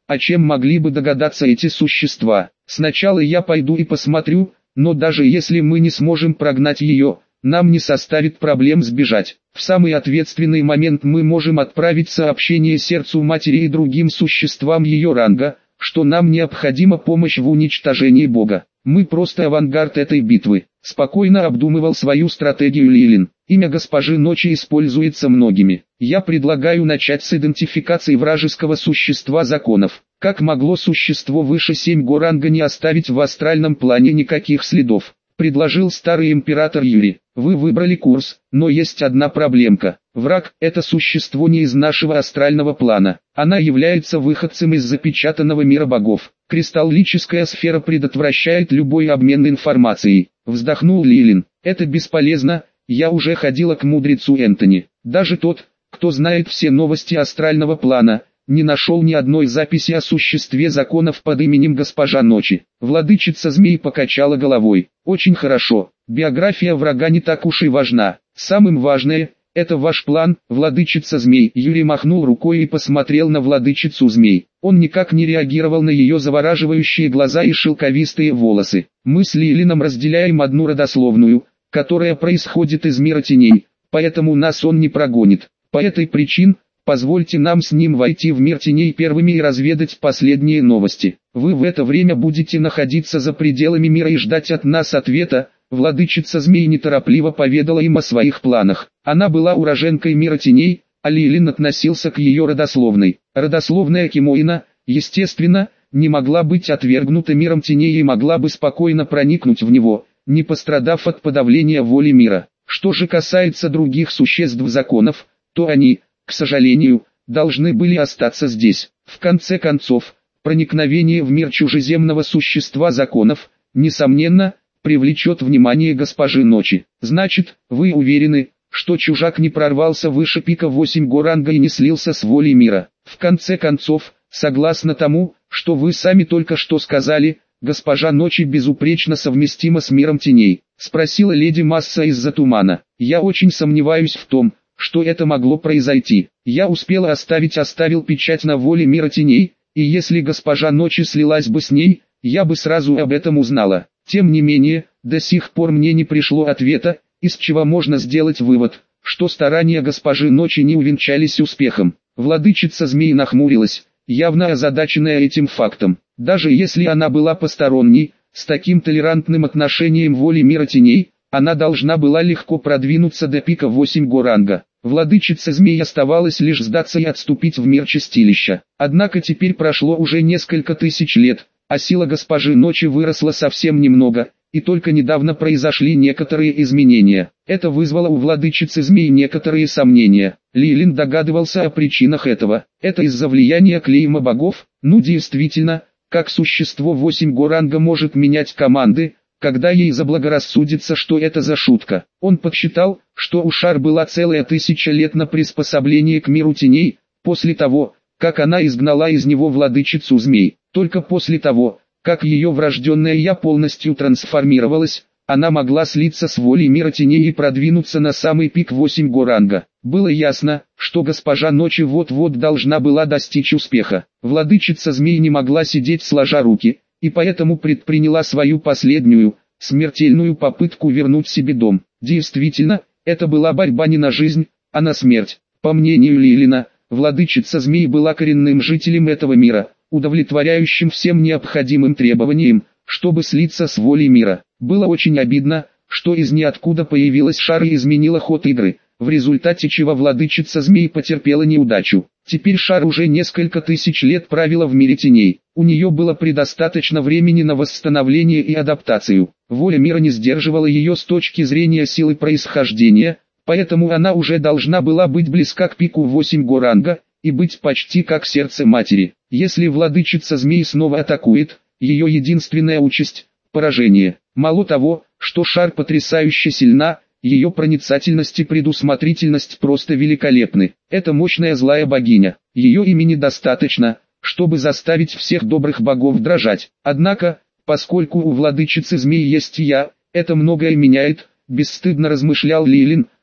о чем могли бы догадаться эти существа. Сначала я пойду и посмотрю, но даже если мы не сможем прогнать ее, нам не составит проблем сбежать. В самый ответственный момент мы можем отправить сообщение сердцу матери и другим существам ее ранга, что нам необходима помощь в уничтожении Бога. Мы просто авангард этой битвы. Спокойно обдумывал свою стратегию Лилин. Имя госпожи Ночи используется многими. Я предлагаю начать с идентификации вражеского существа законов. Как могло существо выше семь го ранга не оставить в астральном плане никаких следов? Предложил старый император Юрий. Вы выбрали курс, но есть одна проблемка. Враг – это существо не из нашего астрального плана. Она является выходцем из запечатанного мира богов. Кристаллическая сфера предотвращает любой обмен информацией. Вздохнул Лилин. Это бесполезно, я уже ходила к мудрецу Энтони. Даже тот, кто знает все новости астрального плана, не нашел ни одной записи о существе законов под именем Госпожа Ночи. Владычица змей покачала головой. Очень хорошо, биография врага не так уж и важна. Самым важное – это ваш план, владычица змей. Юрий махнул рукой и посмотрел на владычицу змей. Он никак не реагировал на ее завораживающие глаза и шелковистые волосы. Мы с Лилином разделяем одну родословную, которая происходит из мира теней, поэтому нас он не прогонит. По этой причине, позвольте нам с ним войти в мир теней первыми и разведать последние новости. Вы в это время будете находиться за пределами мира и ждать от нас ответа. Владычица змей неторопливо поведала им о своих планах. Она была уроженкой мира теней, а Лилин относился к ее родословной. Родословная Кимоина, естественно, не могла быть отвергнута миром теней и могла бы спокойно проникнуть в него, не пострадав от подавления воли мира. Что же касается других существ законов, то они, к сожалению, должны были остаться здесь. В конце концов, проникновение в мир чужеземного существа законов, несомненно, привлечет внимание госпожи Ночи. Значит, вы уверены, что чужак не прорвался выше пика восемь го ранга и не слился с волей мира? В конце концов, согласно тому, что вы сами только что сказали, госпожа Ночи безупречно совместима с миром теней, спросила леди Масса из-за тумана. Я очень сомневаюсь в том, что это могло произойти. Я успела оставить оставил печать на воле мира теней, и если госпожа Ночи слилась бы с ней, я бы сразу об этом узнала. Тем не менее, до сих пор мне не пришло ответа, из чего можно сделать вывод, что старания госпожи Ночи не увенчались успехом. Владычица змей нахмурилась, явно озадаченная этим фактом. Даже если она была посторонней, с таким толерантным отношением воли мира теней, она должна была легко продвинуться до пика восемь го ранга. Владычице змей оставалось лишь сдаться и отступить в мир чистилища. Однако теперь прошло уже несколько тысяч лет, а сила госпожи Ночи выросла совсем немного, и только недавно произошли некоторые изменения. Это вызвало у владычицы змей некоторые сомнения. Лилин догадывался о причинах этого. Это из-за влияния клейма богов? Ну действительно, как существо восемь го ранга может менять команды, когда ей заблагорассудится, что это за шутка. Он подсчитал, что у Шар была целая тысяча лет на приспособление к миру теней, после того, как она изгнала из него владычицу змей. Только после того, как ее врожденное «я» полностью трансформировалось, она могла слиться с волей мира теней и продвинуться на самый пик восемь го ранга. Было ясно, что госпожа Ночи вот-вот должна была достичь успеха. Владычица змей не могла сидеть сложа руки, и поэтому предприняла свою последнюю, смертельную попытку вернуть себе дом. Действительно, это была борьба не на жизнь, а на смерть. По мнению Лилина, владычица змей была коренным жителем этого мира, удовлетворяющим всем необходимым требованиям, чтобы слиться с волей мира. Было очень обидно, что из ниоткуда появилась Шар и изменила ход игры, в результате чего владычица змей потерпела неудачу. Теперь Шар уже несколько тысяч лет правила в мире теней. У нее было предостаточно времени на восстановление и адаптацию. Воля мира не сдерживала ее с точки зрения силы происхождения, поэтому она уже должна была быть близка к пику восемь го ранга, и быть почти как сердце матери. Если владычица змей снова атакует, ее единственная участь – поражение. Мало того, что Шар потрясающе сильна, ее проницательность и предусмотрительность просто великолепны. Это мощная злая богиня. Ее имени достаточно, чтобы заставить всех добрых богов дрожать. Однако, поскольку у владычицы змей есть «я», это многое меняет, бесстыдно размышлял Лилин,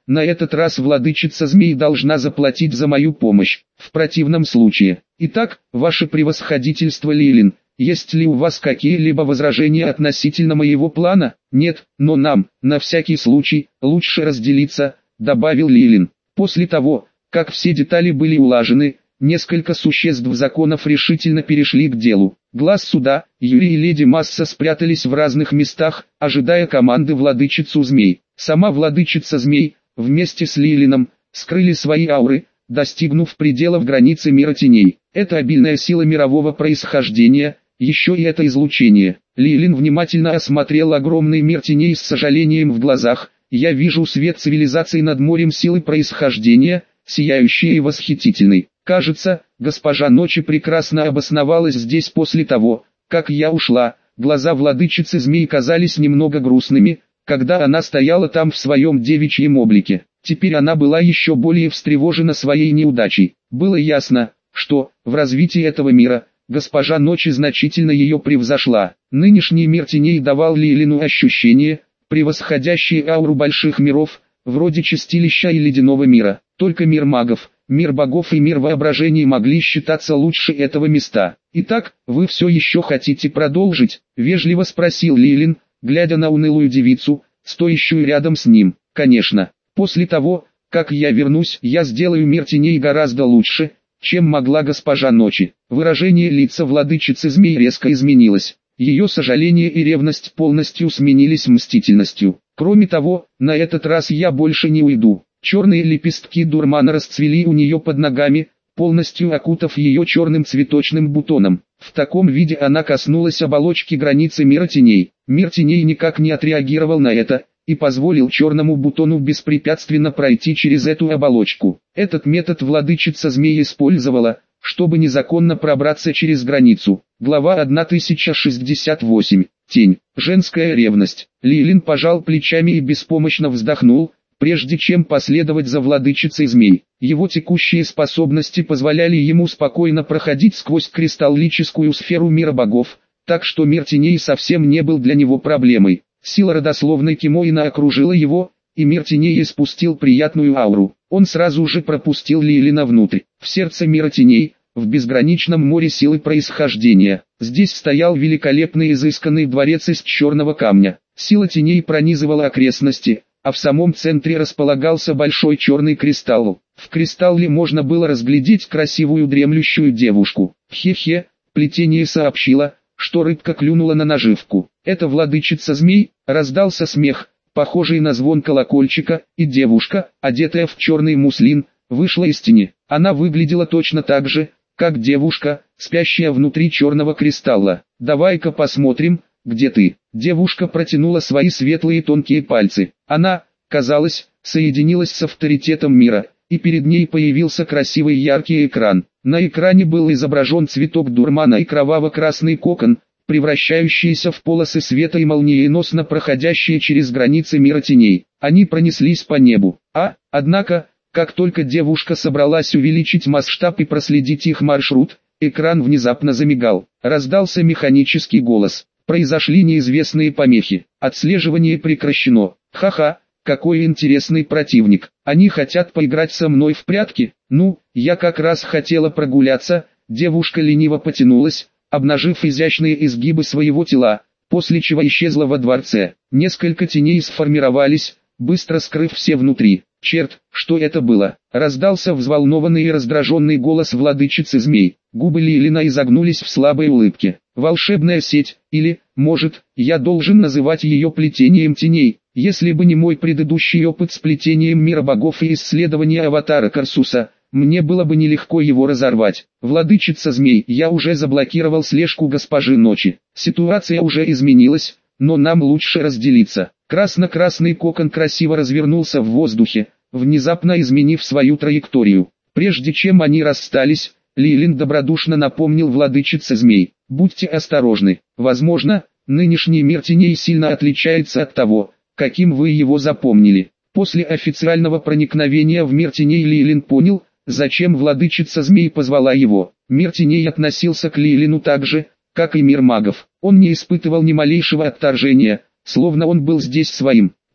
на этот раз владычица змей должна заплатить за мою помощь, в противном случае. Итак, ваше превосходительство Лилин, есть ли у вас какие-либо возражения относительно моего плана? Нет, но нам, на всякий случай, лучше разделиться, добавил Лилин. После того, как все детали были улажены, несколько существ законов решительно перешли к делу. Глаз суда, Юрий и леди Масса спрятались в разных местах, ожидая команды владычицу змей. Сама владычица змей, вместе с Лилином, скрыли свои ауры, достигнув пределов границы мира теней. Это обильная сила мирового происхождения, еще и это излучение. Лилин внимательно осмотрел огромный мир теней с сожалением в глазах. Я вижу свет цивилизации над морем силы происхождения, сияющий и восхитительный. Кажется, госпожа Ночи прекрасно обосновалась здесь после того, как я ушла. Глаза владычицы змей казались немного грустными, когда она стояла там в своем девичьем облике. Теперь она была еще более встревожена своей неудачей. Было ясно, что, в развитии этого мира, госпожа Ночи значительно ее превзошла. Нынешний мир теней давал Лилину ощущение, превосходящее ауру больших миров, вроде Чистилища и Ледяного мира. Только мир магов, мир богов и мир воображений могли считаться лучше этого места. «Итак, вы все еще хотите продолжить?» – вежливо спросил Лилин, глядя на унылую девицу, стоящую рядом с ним. «Конечно. После того, как я вернусь, я сделаю мир теней гораздо лучше, чем могла госпожа Ночи». Выражение лица владычицы змей резко изменилось. Ее сожаление и ревность полностью сменились мстительностью. «Кроме того, на этот раз я больше не уйду». Черные лепестки дурмана расцвели у нее под ногами, полностью окутав ее черным цветочным бутоном. В таком виде она коснулась оболочки границы мира теней. Мир теней никак не отреагировал на это, и позволил черному бутону беспрепятственно пройти через эту оболочку. Этот метод владычица змей использовала, чтобы незаконно пробраться через границу. Глава тысяча шестьдесят восемь. Тень. Женская ревность. Лилин пожал плечами и беспомощно вздохнул, прежде чем последовать за владычицей змей. Его текущие способности позволяли ему спокойно проходить сквозь кристаллическую сферу мира богов, так что мир теней совсем не был для него проблемой. Сила родословной Кимоина окружила его, и мир теней испустил приятную ауру. Он сразу же пропустил Лилина внутрь, в сердце мира теней, в безграничном море силы происхождения. Здесь стоял великолепный изысканный дворец из черного камня. Сила теней пронизывала окрестности, а в самом центре располагался большой черный кристалл. В кристалле можно было разглядеть красивую дремлющую девушку. Хе-хе, плетение сообщило, что рыбка клюнула на наживку. Это владычица змей, раздался смех, похожий на звон колокольчика, и девушка, одетая в черный муслин, вышла из тени. Она выглядела точно так же, как девушка, спящая внутри черного кристалла. «Давай-ка посмотрим, где ты?» Девушка протянула свои светлые тонкие пальцы. Она, казалось, соединилась с авторитетом мира, и перед ней появился красивый яркий экран. На экране был изображен цветок дурмана и кроваво-красный кокон, превращающиеся в полосы света и молниеносно проходящие через границы мира теней. Они пронеслись по небу. А, однако, как только девушка собралась увеличить масштаб и проследить их маршрут, экран внезапно замигал. Раздался механический голос. Произошли неизвестные помехи. Отслеживание прекращено. Ха-ха, какой интересный противник. Они хотят поиграть со мной в прятки? Ну, я как раз хотела прогуляться. Девушка лениво потянулась, обнажив изящные изгибы своего тела, после чего исчезла во дворце. Несколько теней сформировались, быстро скрыв все внутри. «Черт, что это было?» — раздался взволнованный и раздраженный голос владычицы змей. Губы Лилина изогнулись в слабой улыбке. «Волшебная сеть, или, может, я должен называть ее плетением теней, если бы не мой предыдущий опыт с плетением мира богов и исследования аватара Карсуса, мне было бы нелегко его разорвать. Владычица змей, я уже заблокировал слежку госпожи Ночи. Ситуация уже изменилась, но нам лучше разделиться». Красно-красный кокон красиво развернулся в воздухе, внезапно изменив свою траекторию. Прежде чем они расстались, Лилин добродушно напомнил владычице змей: «Будьте осторожны, возможно, нынешний мир теней сильно отличается от того, каким вы его запомнили». После официального проникновения в мир теней Лилин понял, зачем владычица змей позвала его. Мир теней относился к Лилину так же, как и мир магов. Он не испытывал ни малейшего отторжения, словно он был здесь своим.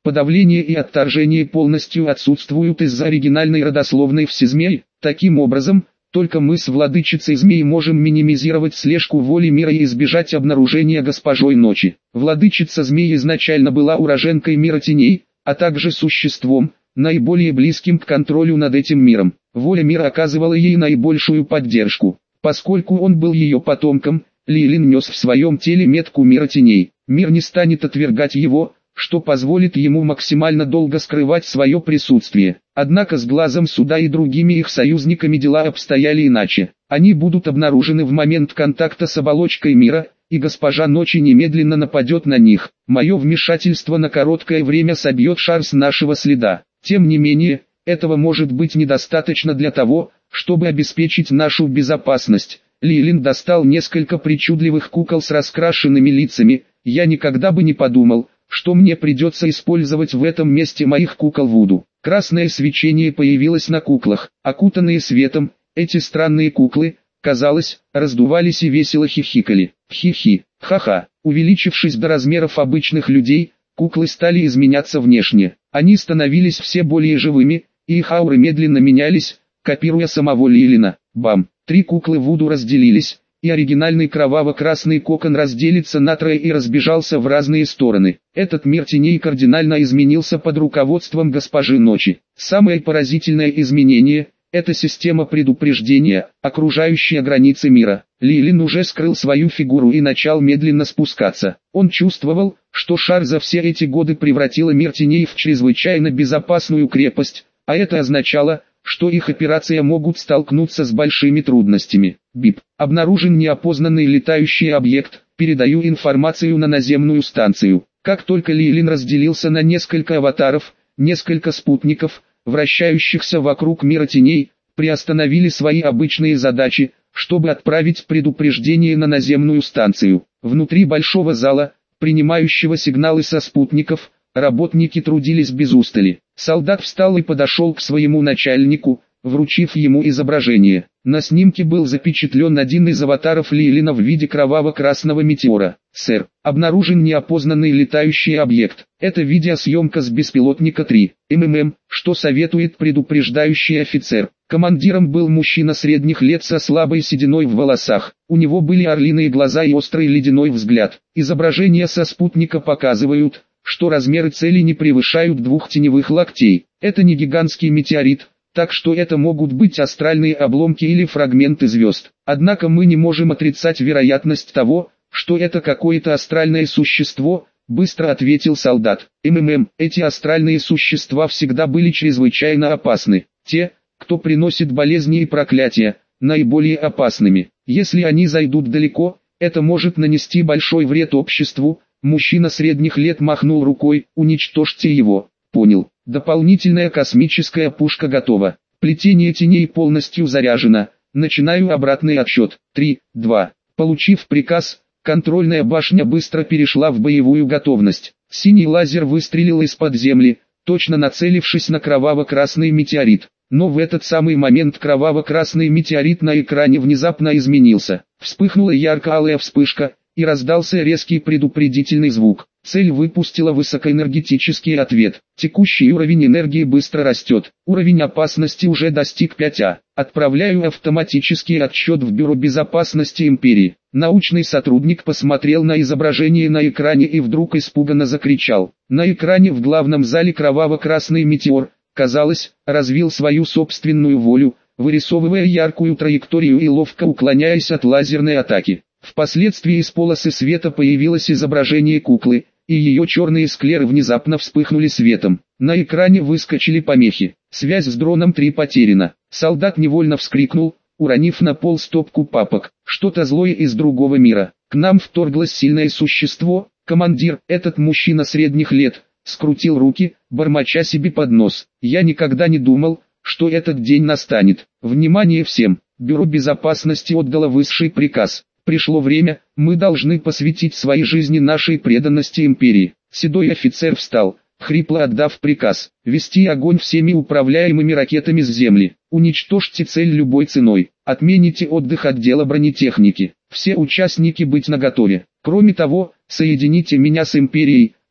Подавление и отторжение полностью отсутствуют из-за оригинальной родословной всезмей. Таким образом, только мы с владычицей змей можем минимизировать слежку воли мира и избежать обнаружения госпожой ночи. Владычица змей изначально была уроженкой мира теней, а также существом, наиболее близким к контролю над этим миром. Воля мира оказывала ей наибольшую поддержку. Поскольку он был ее потомком, Лилин нес в своем теле метку мира теней. Мир не станет отвергать его, что позволит ему максимально долго скрывать свое присутствие. Однако с глазом суда и другими их союзниками дела обстояли иначе. Они будут обнаружены в момент контакта с оболочкой мира, и госпожа ночи немедленно нападет на них. Мое вмешательство на короткое время собьет шар с нашего следа. Тем не менее, этого может быть недостаточно для того, чтобы обеспечить нашу безопасность. Лилин достал несколько причудливых кукол с раскрашенными лицами. Я никогда бы не подумал, что мне придется использовать в этом месте моих кукол Вуду. Красное свечение появилось на куклах. Окутанные светом, эти странные куклы, казалось, раздувались и весело хихикали. Хи-хи, ха-ха. Увеличившись до размеров обычных людей, куклы стали изменяться внешне. Они становились все более живыми, и их ауры медленно менялись, копируя самого Лилина. Бам! Три куклы Вуду разделились, и оригинальный кроваво-красный кокон разделится на трое и разбежался в разные стороны. Этот мир теней кардинально изменился под руководством госпожи ночи. Самое поразительное изменение – это система предупреждения, окружающая границы мира. Лилин уже скрыл свою фигуру и начал медленно спускаться. Он чувствовал, что шар за все эти годы превратила мир теней в чрезвычайно безопасную крепость, а это означало, что их операция могут столкнуться с большими трудностями. Бип. Обнаружен неопознанный летающий объект, передаю информацию на наземную станцию. Как только Лилин разделился на несколько аватаров, несколько спутников, вращающихся вокруг мира теней, приостановили свои обычные задачи, чтобы отправить предупреждение на наземную станцию. Внутри большого зала, принимающего сигналы со спутников, работники трудились без устали. Солдат встал и подошел к своему начальнику, вручив ему изображение. На снимке был запечатлен один из аватаров Лилина в виде кроваво-красного метеора. «Сэр, обнаружен неопознанный летающий объект. Это видеосъемка с беспилотника три. МММ, что советует предупреждающий офицер». Командиром был мужчина средних лет со слабой сединой в волосах. У него были орлиные глаза и острый ледяной взгляд. Изображения со спутника показывают, что размеры цели не превышают двух теневых локтей. Это не гигантский метеорит, так что это могут быть астральные обломки или фрагменты звезд. Однако мы не можем отрицать вероятность того, что это какое-то астральное существо, быстро ответил солдат. МММ, эти астральные существа всегда были чрезвычайно опасны. Те, кто приносит болезни и проклятия, наиболее опасными. Если они зайдут далеко, это может нанести большой вред обществу. Мужчина средних лет махнул рукой, уничтожьте его. Понял. Дополнительная космическая пушка готова. Плетение теней полностью заряжено. Начинаю обратный отсчет. три, два. Получив приказ, контрольная башня быстро перешла в боевую готовность. Синий лазер выстрелил из-под земли, точно нацелившись на кроваво-красный метеорит. Но в этот самый момент кроваво-красный метеорит на экране внезапно изменился. Вспыхнула ярко-алая вспышка, и раздался резкий предупредительный звук. Цель выпустила высокоэнергетический ответ. Текущий уровень энергии быстро растет. Уровень опасности уже достиг пять А. Отправляю автоматический отсчет в Бюро безопасности Империи. Научный сотрудник посмотрел на изображение на экране и вдруг испуганно закричал. На экране в главном зале кроваво-красный метеор, казалось, развил свою собственную волю, вырисовывая яркую траекторию и ловко уклоняясь от лазерной атаки. Впоследствии из полосы света появилось изображение куклы, и ее черные склеры внезапно вспыхнули светом. На экране выскочили помехи. Связь с дроном три потеряна. Солдат невольно вскрикнул, уронив на пол стопку папок. Что-то злое из другого мира. К нам вторглось сильное существо. Командир, этот мужчина средних лет, скрутил руки, бормоча себе под нос. Я никогда не думал, что этот день настанет. Внимание всем! Бюро безопасности отдало высший приказ. Пришло время, мы должны посвятить свои жизни нашей преданности империи. Седой офицер встал, хрипло отдав приказ, вести огонь всеми управляемыми ракетами с земли. Уничтожьте цель любой ценой. Отмените отдых отдела бронетехники. Все участники быть наготове. Кроме того, соедините меня с империей.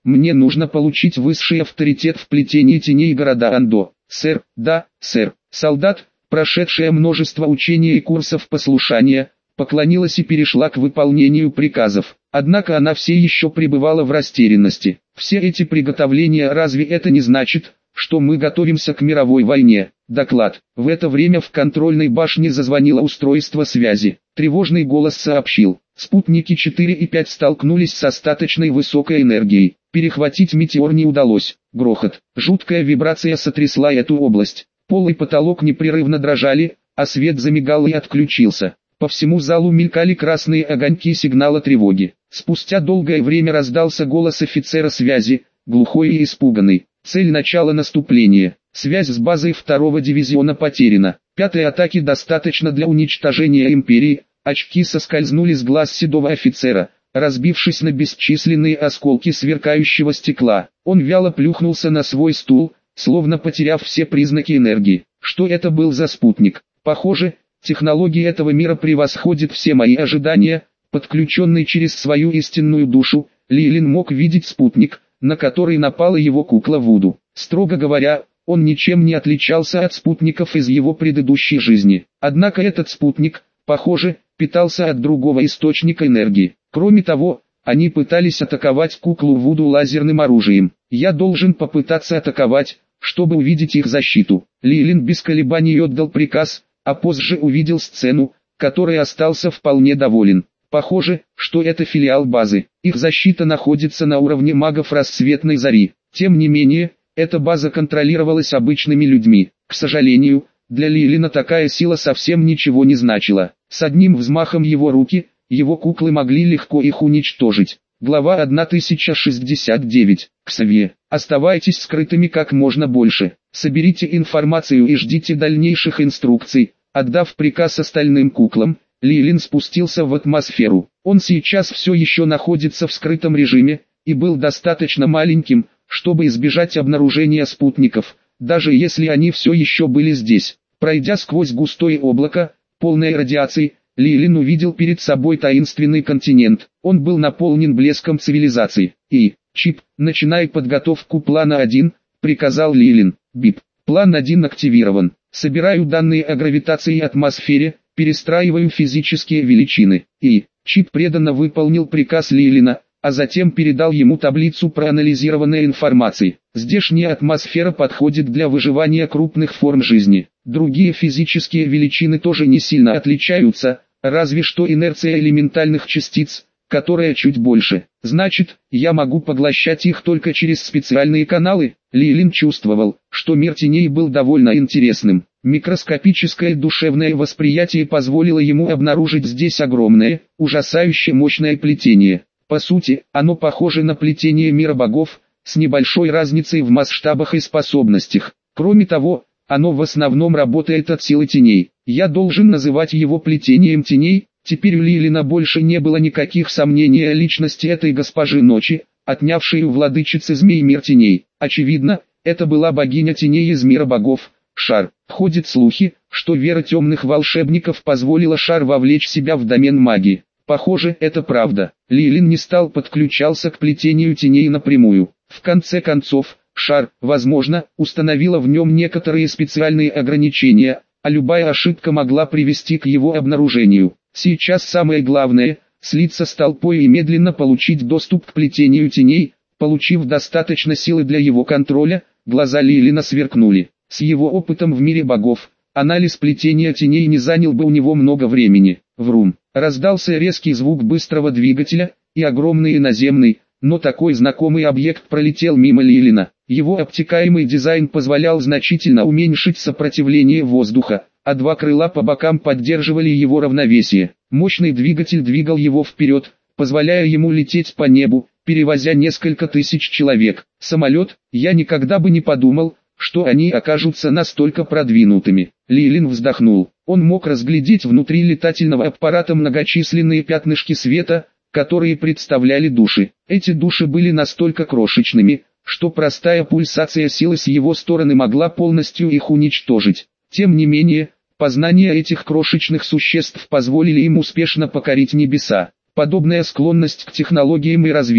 Мне нужно получить высший авторитет в плетении теней города Андо. Сэр, да, сэр. Солдат, прошедшая множество учений и курсов послушания, поклонилась и перешла к выполнению приказов. Однако она все еще пребывала в растерянности. Все эти приготовления, разве это не значит, что мы готовимся к мировой войне? Доклад. В это время в контрольной башне зазвонило устройство связи. Тревожный голос сообщил: спутники четыре и пять столкнулись с остаточной высокой энергией. Перехватить метеор не удалось. Грохот. Жуткая вибрация сотрясла эту область. Пол и потолок непрерывно дрожали, а свет замигал и отключился. По всему залу мелькали красные огоньки сигнала тревоги. Спустя долгое время раздался голос офицера связи, глухой и испуганный. Цель начала наступления. Связь с базой второго дивизиона потеряна. Пятой атаки достаточно для уничтожения империи. Очки соскользнули с глаз седого офицера, разбившись на бесчисленные осколки сверкающего стекла. Он вяло плюхнулся на свой стул, словно потеряв все признаки энергии. Что это был за спутник? Похоже, технологии этого мира превосходят все мои ожидания. Подключенный через свою истинную душу, Лилин мог видеть спутник, на который напала его кукла Вуду. Строго говоря, он ничем не отличался от спутников из его предыдущей жизни. Однако этот спутник, похоже, питался от другого источника энергии. Кроме того, они пытались атаковать куклу Вуду лазерным оружием. Я должен попытаться атаковать, чтобы увидеть их защиту. Лилин без колебаний отдал приказ, а позже увидел сцену, которой остался вполне доволен. Похоже, что это филиал базы. Их защита находится на уровне магов рассветной зари. Тем не менее, эта база контролировалась обычными людьми. К сожалению, для Лилина такая сила совсем ничего не значила. С одним взмахом его руки, его куклы могли легко их уничтожить. Глава тысяча шестьдесят девять. Ксавье. Оставайтесь скрытыми как можно больше. Соберите информацию и ждите дальнейших инструкций. Отдав приказ остальным куклам, Лилин спустился в атмосферу. Он сейчас все еще находится в скрытом режиме, и был достаточно маленьким, чтобы избежать обнаружения спутников, даже если они все еще были здесь. Пройдя сквозь густое облако, полное радиации, Лилин увидел перед собой таинственный континент. Он был наполнен блеском цивилизации. «И, Чип, начинай подготовку плана один», — приказал Лилин. «Бип. План один активирован. Собираю данные о гравитации и атмосфере, перестраиваю физические величины». И, Чип преданно выполнил приказ Лилина, а затем передал ему таблицу проанализированной информации. Здешняя атмосфера подходит для выживания крупных форм жизни. Другие физические величины тоже не сильно отличаются, разве что инерция элементальных частиц, которая чуть больше. Значит, я могу поглощать их только через специальные каналы. Лилин чувствовал, что мир теней был довольно интересным. Микроскопическое душевное восприятие позволило ему обнаружить здесь огромное, ужасающе мощное плетение. По сути, оно похоже на плетение мира богов, с небольшой разницей в масштабах и способностях. Кроме того, оно в основном работает от силы теней. Я должен называть его плетением теней. Теперь у Лилина больше не было никаких сомнений о личности этой госпожи ночи, отнявшей у владычицы змей мир теней. Очевидно, это была богиня теней из мира богов, Шар. Ходят слухи, что вера темных волшебников позволила Шар вовлечь себя в домен магии. Похоже, это правда. Лилин не стал подключаться к плетению теней напрямую. В конце концов, Шар, возможно, установила в нем некоторые специальные ограничения, а любая ошибка могла привести к его обнаружению. Сейчас самое главное – слиться с толпой и медленно получить доступ к плетению теней. Получив достаточно силы для его контроля, глаза Лилина сверкнули. С его опытом в мире богов, анализ плетения теней не занял бы у него много времени. Врум. Раздался резкий звук быстрого двигателя, и огромный и наземный, но такой знакомый объект пролетел мимо Лилина. Его обтекаемый дизайн позволял значительно уменьшить сопротивление воздуха, а два крыла по бокам поддерживали его равновесие. Мощный двигатель двигал его вперед, позволяя ему лететь по небу, перевозя несколько тысяч человек. Самолет, я никогда бы не подумал, что они окажутся настолько продвинутыми. Лилин вздохнул. Он мог разглядеть внутри летательного аппарата многочисленные пятнышки света, которые представляли души. Эти души были настолько крошечными, что простая пульсация силы с его стороны могла полностью их уничтожить. Тем не менее, познания этих крошечных существ позволили им успешно покорить небеса. Подобная склонность к технологиям и развитию,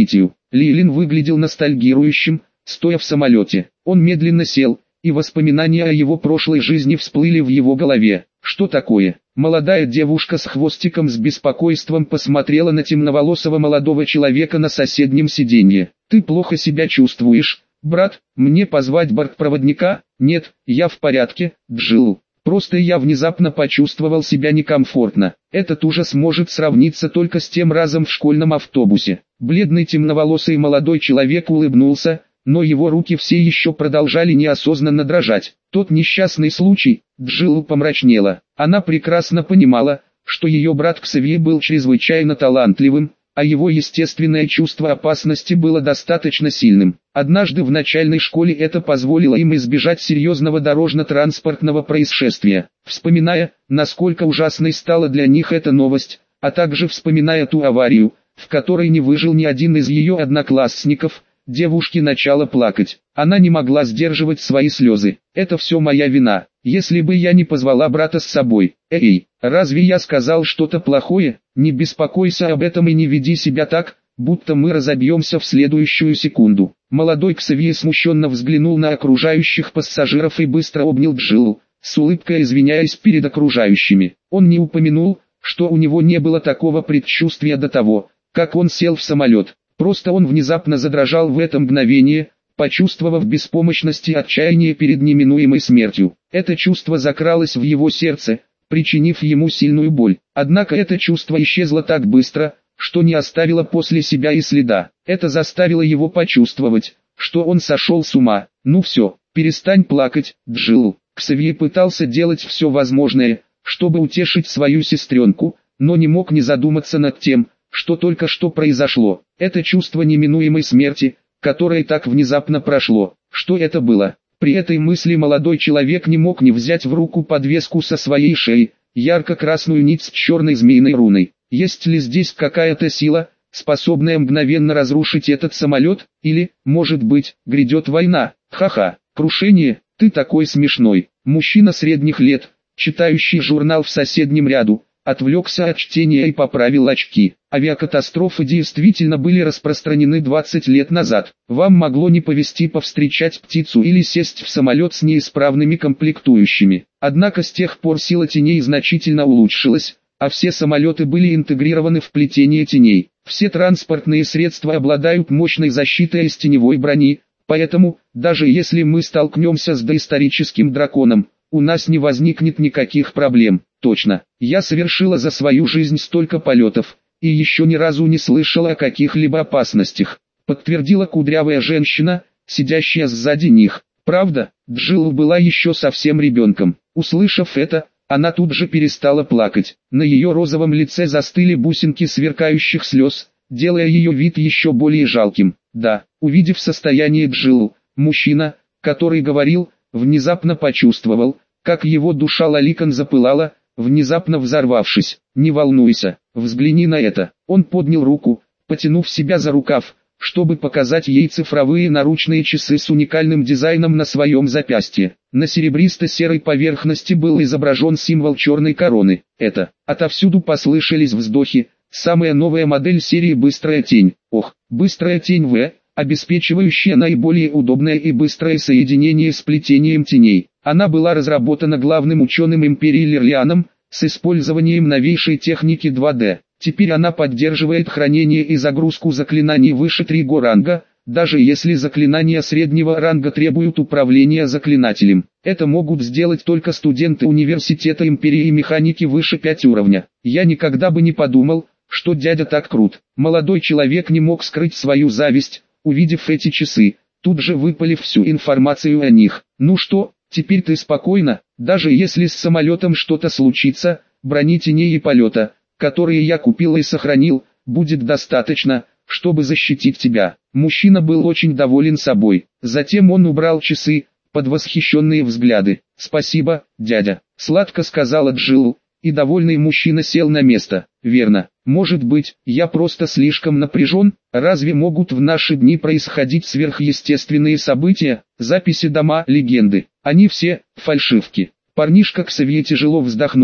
Лилин выглядел ностальгирующим, стоя в самолете. Он медленно сел, и воспоминания о его прошлой жизни всплыли в его голове. Что такое? Молодая девушка с хвостиком с беспокойством посмотрела на темноволосого молодого человека на соседнем сиденье. «Ты плохо себя чувствуешь, брат? Мне позвать бортпроводника?» «Нет, я в порядке, Джилл. Просто я внезапно почувствовал себя некомфортно. Этот ужас может сравниться только с тем разом в школьном автобусе». Бледный темноволосый молодой человек улыбнулся, но его руки все еще продолжали неосознанно дрожать. Тот несчастный случай, Джилл помрачнела. Она прекрасно понимала, что ее брат Ксавье был чрезвычайно талантливым, а его естественное чувство опасности было достаточно сильным. Однажды в начальной школе это позволило им избежать серьезного дорожно-транспортного происшествия. Вспоминая, насколько ужасной стала для них эта новость, а также вспоминая ту аварию, в которой не выжил ни один из ее одноклассников, девушке начала плакать. Она не могла сдерживать свои слезы. «Это все моя вина. Если бы я не позвала брата с собой». «Эй, разве я сказал что-то плохое? Не беспокойся об этом и не веди себя так, будто мы разобьемся в следующую секунду». Молодой Ксавье смущенно взглянул на окружающих пассажиров и быстро обнял Джилл, с улыбкой извиняясь перед окружающими. Он не упомянул, что у него не было такого предчувствия до того, как он сел в самолет. Просто он внезапно задрожал в это мгновение, почувствовав беспомощность и отчаяние перед неминуемой смертью. Это чувство закралось в его сердце, причинив ему сильную боль. Однако это чувство исчезло так быстро, что не оставило после себя и следа. Это заставило его почувствовать, что он сошел с ума. «Ну все, перестань плакать, Джилл». Ксавье пытался делать все возможное, чтобы утешить свою сестренку, но не мог не задуматься над тем, что только что произошло. Это чувство неминуемой смерти, которое так внезапно прошло. Что это было? При этой мысли молодой человек не мог не взять в руку подвеску со своей шеи, ярко-красную нить с черной змеиной руной. Есть ли здесь какая-то сила, способная мгновенно разрушить этот самолет? Или, может быть, грядет война? Ха-ха, крушение, ты такой смешной. Мужчина средних лет, читающий журнал в соседнем ряду, отвлекся от чтения и поправил очки. Авиакатастрофы действительно были распространены двадцать лет назад. Вам могло не повезти повстречать птицу или сесть в самолет с неисправными комплектующими. Однако с тех пор сила теней значительно улучшилась, а все самолеты были интегрированы в плетение теней. Все транспортные средства обладают мощной защитой из теневой брони, поэтому, даже если мы столкнемся с доисторическим драконом, у нас не возникнет никаких проблем. Точно, я совершила за свою жизнь столько полетов, и еще ни разу не слышала о каких-либо опасностях, подтвердила кудрявая женщина, сидящая сзади них. Правда, Джилл была еще совсем ребенком. Услышав это, она тут же перестала плакать. На ее розовом лице застыли бусинки сверкающих слез, делая ее вид еще более жалким. Да, увидев состояние Джилл, мужчина, который говорил, внезапно почувствовал, как его душа лаликом запылала, внезапно взорвавшись. «Не волнуйся, взгляни на это». Он поднял руку, потянув себя за рукав, чтобы показать ей цифровые наручные часы с уникальным дизайном на своем запястье. На серебристо-серой поверхности был изображен символ черной короны. Это. Отовсюду послышались вздохи. Самая новая модель серии «Быстрая тень». Ох, «Быстрая тень В», обеспечивающая наиболее удобное и быстрое соединение с плетением теней. Она была разработана главным ученым империи Лерлианом, с использованием новейшей техники два дэ. Теперь она поддерживает хранение и загрузку заклинаний выше третьего ранга, даже если заклинания среднего ранга требуют управления заклинателем. Это могут сделать только студенты университета империи механики выше пятого уровня. Я никогда бы не подумал, что дядя так крут. Молодой человек не мог скрыть свою зависть, увидев эти часы, тут же выпалив всю информацию о них. «Ну что, теперь ты спокойна, даже если с самолетом что-то случится, брони теней и полета, которые я купил и сохранил, будет достаточно, чтобы защитить тебя». Мужчина был очень доволен собой. Затем он убрал часы, под восхищенные взгляды. «Спасибо, дядя», — сладко сказала Джилл, и довольный мужчина сел на место. «Верно. Может быть, я просто слишком напряжен? Разве могут в наши дни происходить сверхъестественные события? Записи дома легенды. Они все фальшивки». Парнишка Ксавье тяжело вздохнул,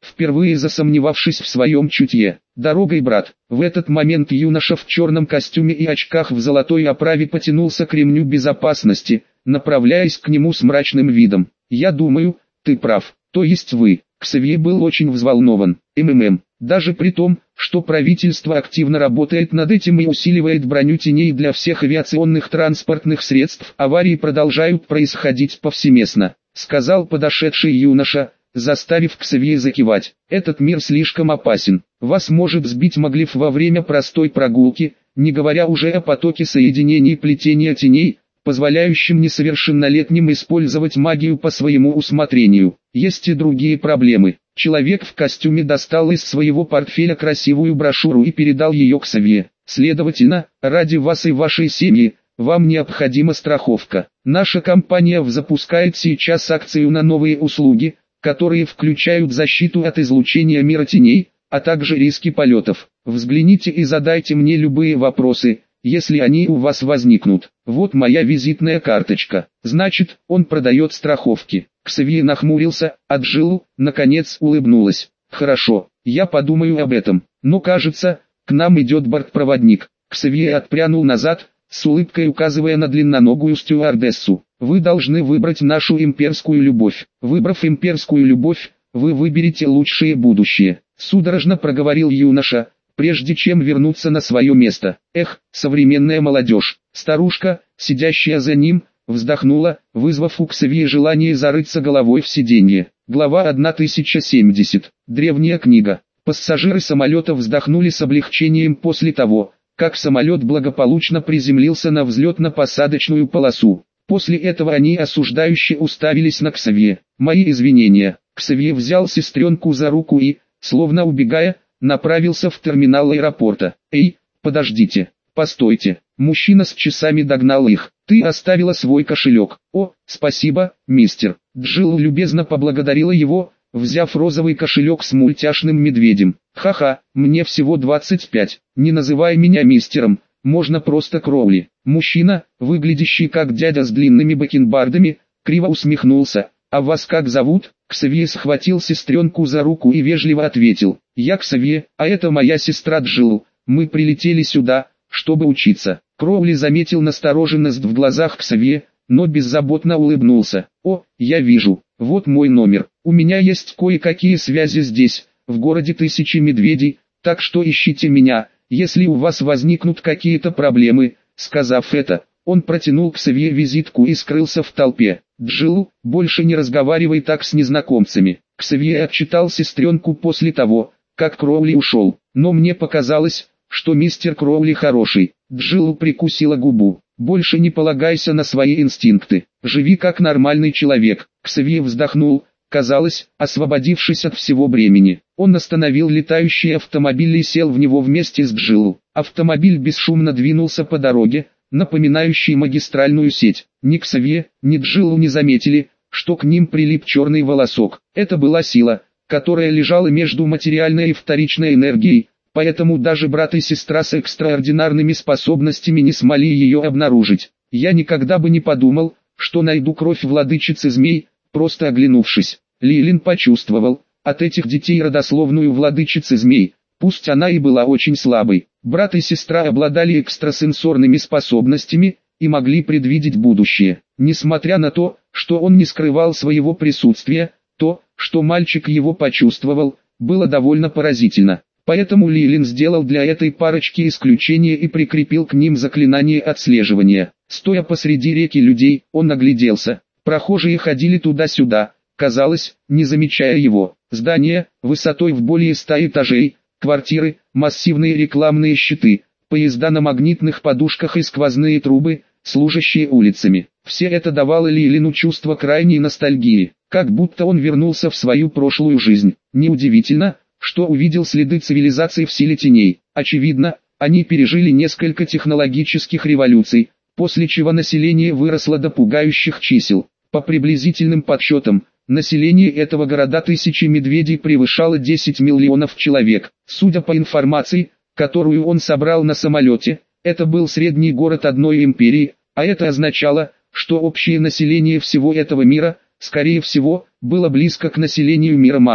впервые засомневавшись в своем чутье. «Дорогой, брат!» В этот момент юноша в черном костюме и очках в золотой оправе потянулся к ремню безопасности, направляясь к нему с мрачным видом. «Я думаю, ты прав, то есть вы». Ксавье был очень взволнован. МММ. Даже при том, что правительство активно работает над этим и усиливает броню теней для всех авиационных транспортных средств, аварии продолжают происходить повсеместно, сказал подошедший юноша, заставив Ксавье закивать. Этот мир слишком опасен. Вас может сбить Моглиф во время простой прогулки, не говоря уже о потоке соединений плетения теней, позволяющим несовершеннолетним использовать магию по своему усмотрению. Есть и другие проблемы. Человек в костюме достал из своего портфеля красивую брошюру и передал ее Ксавье. Следовательно, ради вас и вашей семьи, вам необходима страховка. Наша компания запускает сейчас акцию на новые услуги, которые включают защиту от излучения мира теней, а также риски полетов. Взгляните и задайте мне любые вопросы, если они у вас возникнут. Вот моя визитная карточка. Значит, он продает страховки. Ксавье нахмурился, а Джилл, наконец, улыбнулась. Хорошо, я подумаю об этом. Но кажется, к нам идет бортпроводник. Ксавье отпрянул назад, с улыбкой указывая на длинноногую стюардессу. Вы должны выбрать нашу имперскую любовь. Выбрав имперскую любовь, вы выберете лучшее будущее. Судорожно проговорил юноша, прежде чем вернуться на свое место. Эх, современная молодежь. Старушка, сидящая за ним, вздохнула, вызвав у Ксавье желание зарыться головой в сиденье. Глава тысяча семьдесят. Древняя книга. Пассажиры самолета вздохнули с облегчением после того, как самолет благополучно приземлился на взлетно-посадочную полосу. После этого они осуждающе уставились на Ксавье. «Мои извинения». Ксавье взял сестренку за руку и, словно убегая, направился в терминал аэропорта. «Эй, подождите, постойте». Мужчина с часами догнал их. «Ты оставила свой кошелек». «О, спасибо, мистер». Джилл любезно поблагодарила его, взяв розовый кошелек с мультяшным медведем. «Ха-ха, мне всего двадцать пять. Не называй меня мистером, можно просто Кроули». Мужчина, выглядящий как дядя с длинными бакенбардами, криво усмехнулся. «А вас как зовут?» Ксавье схватил сестренку за руку и вежливо ответил. «Я Ксавье, а это моя сестра Джилл. Мы прилетели сюда, чтобы учиться». Кроули заметил настороженность в глазах Ксавье, но беззаботно улыбнулся. «О, я вижу, вот мой номер. У меня есть кое-какие связи здесь, в городе Тысячи Медведей, так что ищите меня, если у вас возникнут какие-то проблемы». Сказав это, он протянул Ксавье визитку и скрылся в толпе. «Джилл, больше не разговаривай так с незнакомцами». Ксавье отчитал сестренку после того, как Кроули ушел. «Но мне показалось, что мистер Кроули хороший». Джилл прикусила губу. «Больше не полагайся на свои инстинкты. Живи как нормальный человек». Ксавье вздохнул, казалось, освободившись от всего бремени. Он остановил летающий автомобиль и сел в него вместе с Джилл. Автомобиль бесшумно двинулся по дороге, напоминающей магистральную сеть. Ни Ксавье, ни Джилл не заметили, что к ним прилип черный волосок. Это была сила, которая лежала между материальной и вторичной энергией, поэтому даже брат и сестра с экстраординарными способностями не смогли ее обнаружить. «Я никогда бы не подумал, что найду кровь владычицы змей», просто оглянувшись. Лилин почувствовал, от этих детей родословную владычицы змей, пусть она и была очень слабой. Брат и сестра обладали экстрасенсорными способностями и могли предвидеть будущее. Несмотря на то, что он не скрывал своего присутствия, то, что мальчик его почувствовал, было довольно поразительно. Поэтому Лилин сделал для этой парочки исключение и прикрепил к ним заклинание отслеживания. Стоя посреди реки людей, он огляделся. Прохожие ходили туда-сюда, казалось, не замечая его. Здания, высотой в более ста этажей, квартиры, массивные рекламные щиты, поезда на магнитных подушках и сквозные трубы, служащие улицами. Все это давало Лилину чувство крайней ностальгии, как будто он вернулся в свою прошлую жизнь. Неудивительно, что увидел следы цивилизации в силе теней. Очевидно, они пережили несколько технологических революций, после чего население выросло до пугающих чисел. По приблизительным подсчетам, население этого города Тысячи Медведей превышало десять миллионов человек. Судя по информации, которую он собрал на самолете, это был средний город одной империи, а это означало, что общее население всего этого мира, скорее всего, было близко к населению мира магов.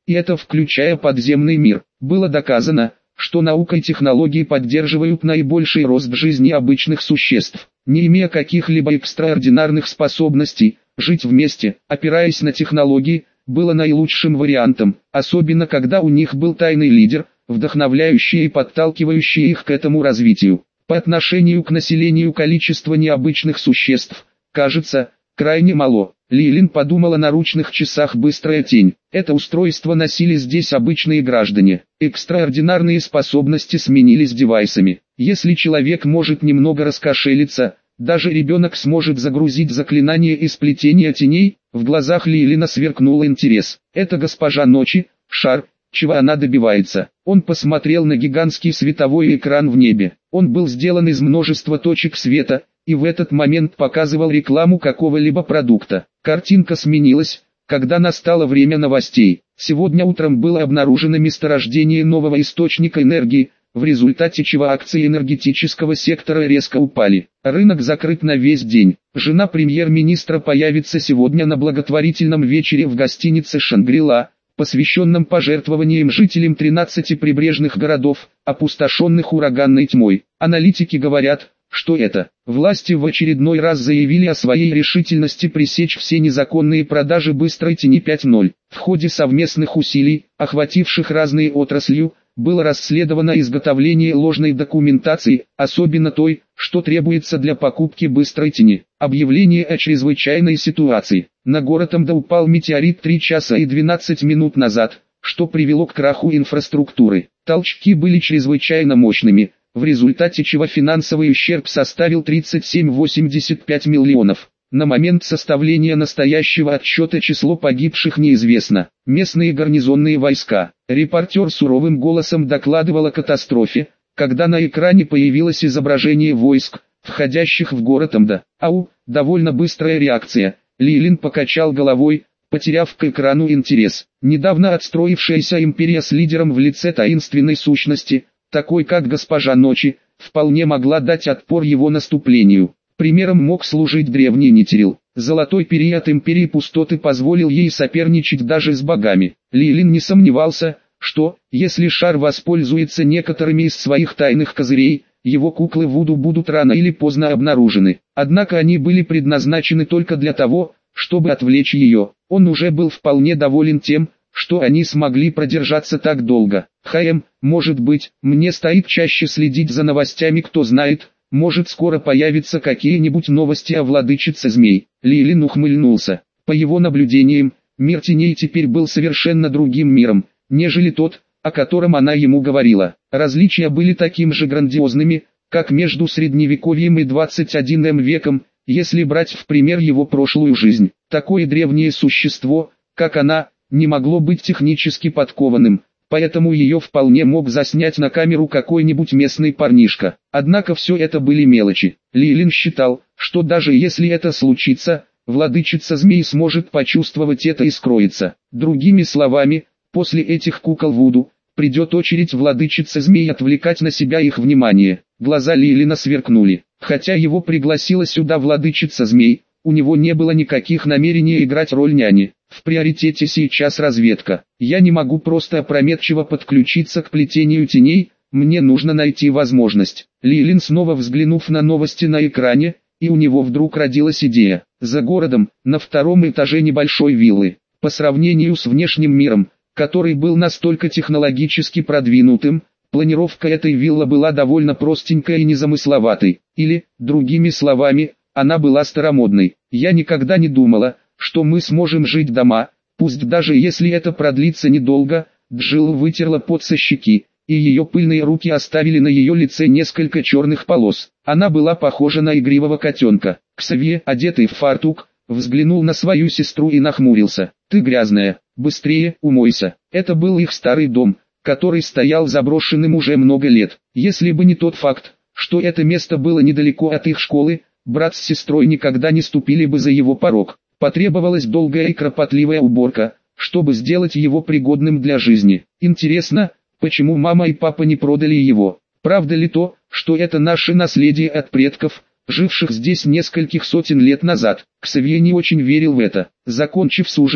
и это включая подземный мир. Было доказано, что наука и технологии поддерживают наибольший рост жизни обычных существ. Не имея каких-либо экстраординарных способностей, жить вместе, опираясь на технологии, было наилучшим вариантом, особенно когда у них был тайный лидер, вдохновляющий и подталкивающий их к этому развитию. По отношению к населению количество необычных существ, кажется, крайне мало. Лилин подумала о наручных часах «Быстрая тень». Это устройство носили здесь обычные граждане. Экстраординарные способности сменились девайсами. Если человек может немного раскошелиться, даже ребенок сможет загрузить заклинание и сплетение теней. В глазах Лилина сверкнул интерес. Это госпожа Ночи, шар, чего она добивается. Он посмотрел на гигантский световой экран в небе. Он был сделан из множества точек света, и в этот момент показывал рекламу какого-либо продукта. Картинка сменилась, когда настало время новостей. Сегодня утром было обнаружено месторождение нового источника энергии, в результате чего акции энергетического сектора резко упали. Рынок закрыт на весь день. Жена премьер-министра появится сегодня на благотворительном вечере в гостинице «Шангри-Ла», посвященном пожертвованиям жителям тринадцати прибрежных городов, опустошенных ураганной тьмой. Аналитики говорят, что это. Власти в очередной раз заявили о своей решительности пресечь все незаконные продажи быстрой тени пять ноль. В ходе совместных усилий, охвативших разные отрасли, было расследовано изготовление ложной документации, особенно той, что требуется для покупки быстрой тени. Объявление о чрезвычайной ситуации. На город Амда упал метеорит три часа и двенадцать минут назад, что привело к краху инфраструктуры. Толчки были чрезвычайно мощными, в результате чего финансовый ущерб составил тридцать семь целых восемьдесят пять миллионов. На момент составления настоящего отчета число погибших неизвестно. Местные гарнизонные войска. Репортер суровым голосом докладывал о катастрофе, когда на экране появилось изображение войск, входящих в город Амда. Ау, довольно быстрая реакция. Лилин покачал головой, потеряв к экрану интерес. Недавно отстроившаяся империя с лидером в лице таинственной сущности, такой как госпожа Ночи, вполне могла дать отпор его наступлению. Примером мог служить древний Нитерил. Золотой период империи пустоты позволил ей соперничать даже с богами. Лилин не сомневался, что, если шар воспользуется некоторыми из своих тайных козырей, его куклы Вуду будут рано или поздно обнаружены. Однако они были предназначены только для того, чтобы отвлечь ее. Он уже был вполне доволен тем, что они смогли продержаться так долго. Хаем, может быть, мне стоит чаще следить за новостями, кто знает, может скоро появятся какие-нибудь новости о владычице змей. Лилин ухмыльнулся. По его наблюдениям, мир теней теперь был совершенно другим миром, нежели тот, о котором она ему говорила. Различия были таким же грандиозными, как между средневековьем и двадцать первым веком, если брать в пример его прошлую жизнь. Такое древнее существо, как она, не могло быть технически подкованным, поэтому ее вполне мог заснять на камеру какой-нибудь местный парнишка. Однако все это были мелочи. Лилин считал, что даже если это случится, владычица змей сможет почувствовать это и скроется. Другими словами, после этих кукол Вуду, придет очередь владычицы змей отвлекать на себя их внимание. Глаза Лилина сверкнули. Хотя его пригласила сюда владычица змей, у него не было никаких намерений играть роль няни. В приоритете сейчас разведка. Я не могу просто опрометчиво подключиться к плетению теней, мне нужно найти возможность. Лилин снова взглянув на новости на экране, и у него вдруг родилась идея. За городом, на втором этаже небольшой виллы, по сравнению с внешним миром, который был настолько технологически продвинутым, планировка этой виллы была довольно простенькой и незамысловатой. Или, другими словами, она была старомодной. Я никогда не думала, что мы сможем жить дома, пусть даже если это продлится недолго. Джилл вытерла пот со щеки, и ее пыльные руки оставили на ее лице несколько черных полос. Она была похожа на игривого котенка. Ксавье, одетый в фартук, взглянул на свою сестру и нахмурился. «Ты грязная, быстрее умойся». Это был их старый дом, который стоял заброшенным уже много лет. Если бы не тот факт, что это место было недалеко от их школы, брат с сестрой никогда не ступили бы за его порог. Потребовалась долгая и кропотливая уборка, чтобы сделать его пригодным для жизни. Интересно, почему мама и папа не продали его? Правда ли то, что это наше наследие от предков, живших здесь нескольких сотен лет назад? Ксавье не очень верил в это. Закончив с ужином,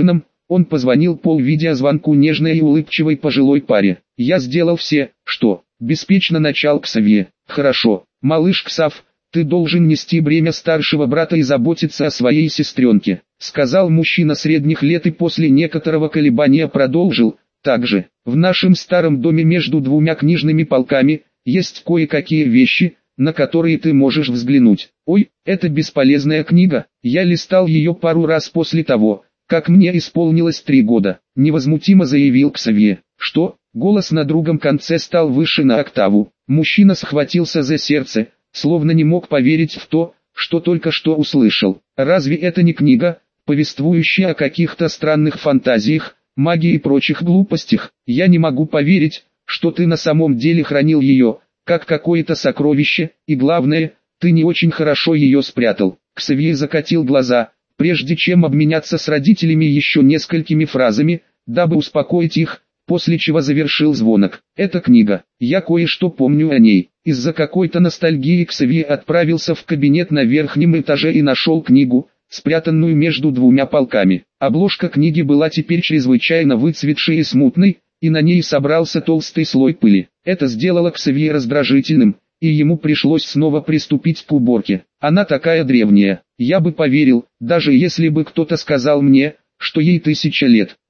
Он позвонил по видеозвонку нежной и улыбчивой пожилой паре. «Я сделал все, что...» — беспечно начал Ксавье. «Хорошо, малыш Ксав, ты должен нести бремя старшего брата и заботиться о своей сестренке», — сказал мужчина средних лет и после некоторого колебания продолжил. «Также, в нашем старом доме между двумя книжными полками, есть кое-какие вещи, на которые ты можешь взглянуть. Ой, это бесполезная книга, я листал ее пару раз после того, как мне исполнилось три года», — невозмутимо заявил Ксавье. «Что?» Голос на другом конце стал выше на октаву. Мужчина схватился за сердце, словно не мог поверить в то, что только что услышал. «Разве это не книга, повествующая о каких-то странных фантазиях, магии и прочих глупостях? Я не могу поверить, что ты на самом деле хранил ее, как какое-то сокровище, и главное, ты не очень хорошо ее спрятал». Ксавье закатил глаза, прежде чем обменяться с родителями еще несколькими фразами, дабы успокоить их, после чего завершил звонок. «Эта книга, я кое-что помню о ней». Из-за какой-то ностальгии Ксавье отправился в кабинет на верхнем этаже и нашел книгу, спрятанную между двумя полками. Обложка книги была теперь чрезвычайно выцветшей и смутной, и на ней собрался толстый слой пыли. Это сделало Ксавье раздражительным, и ему пришлось снова приступить к уборке. «Она такая древняя, я бы поверил, даже если бы кто-то сказал мне, что ей тысяча лет».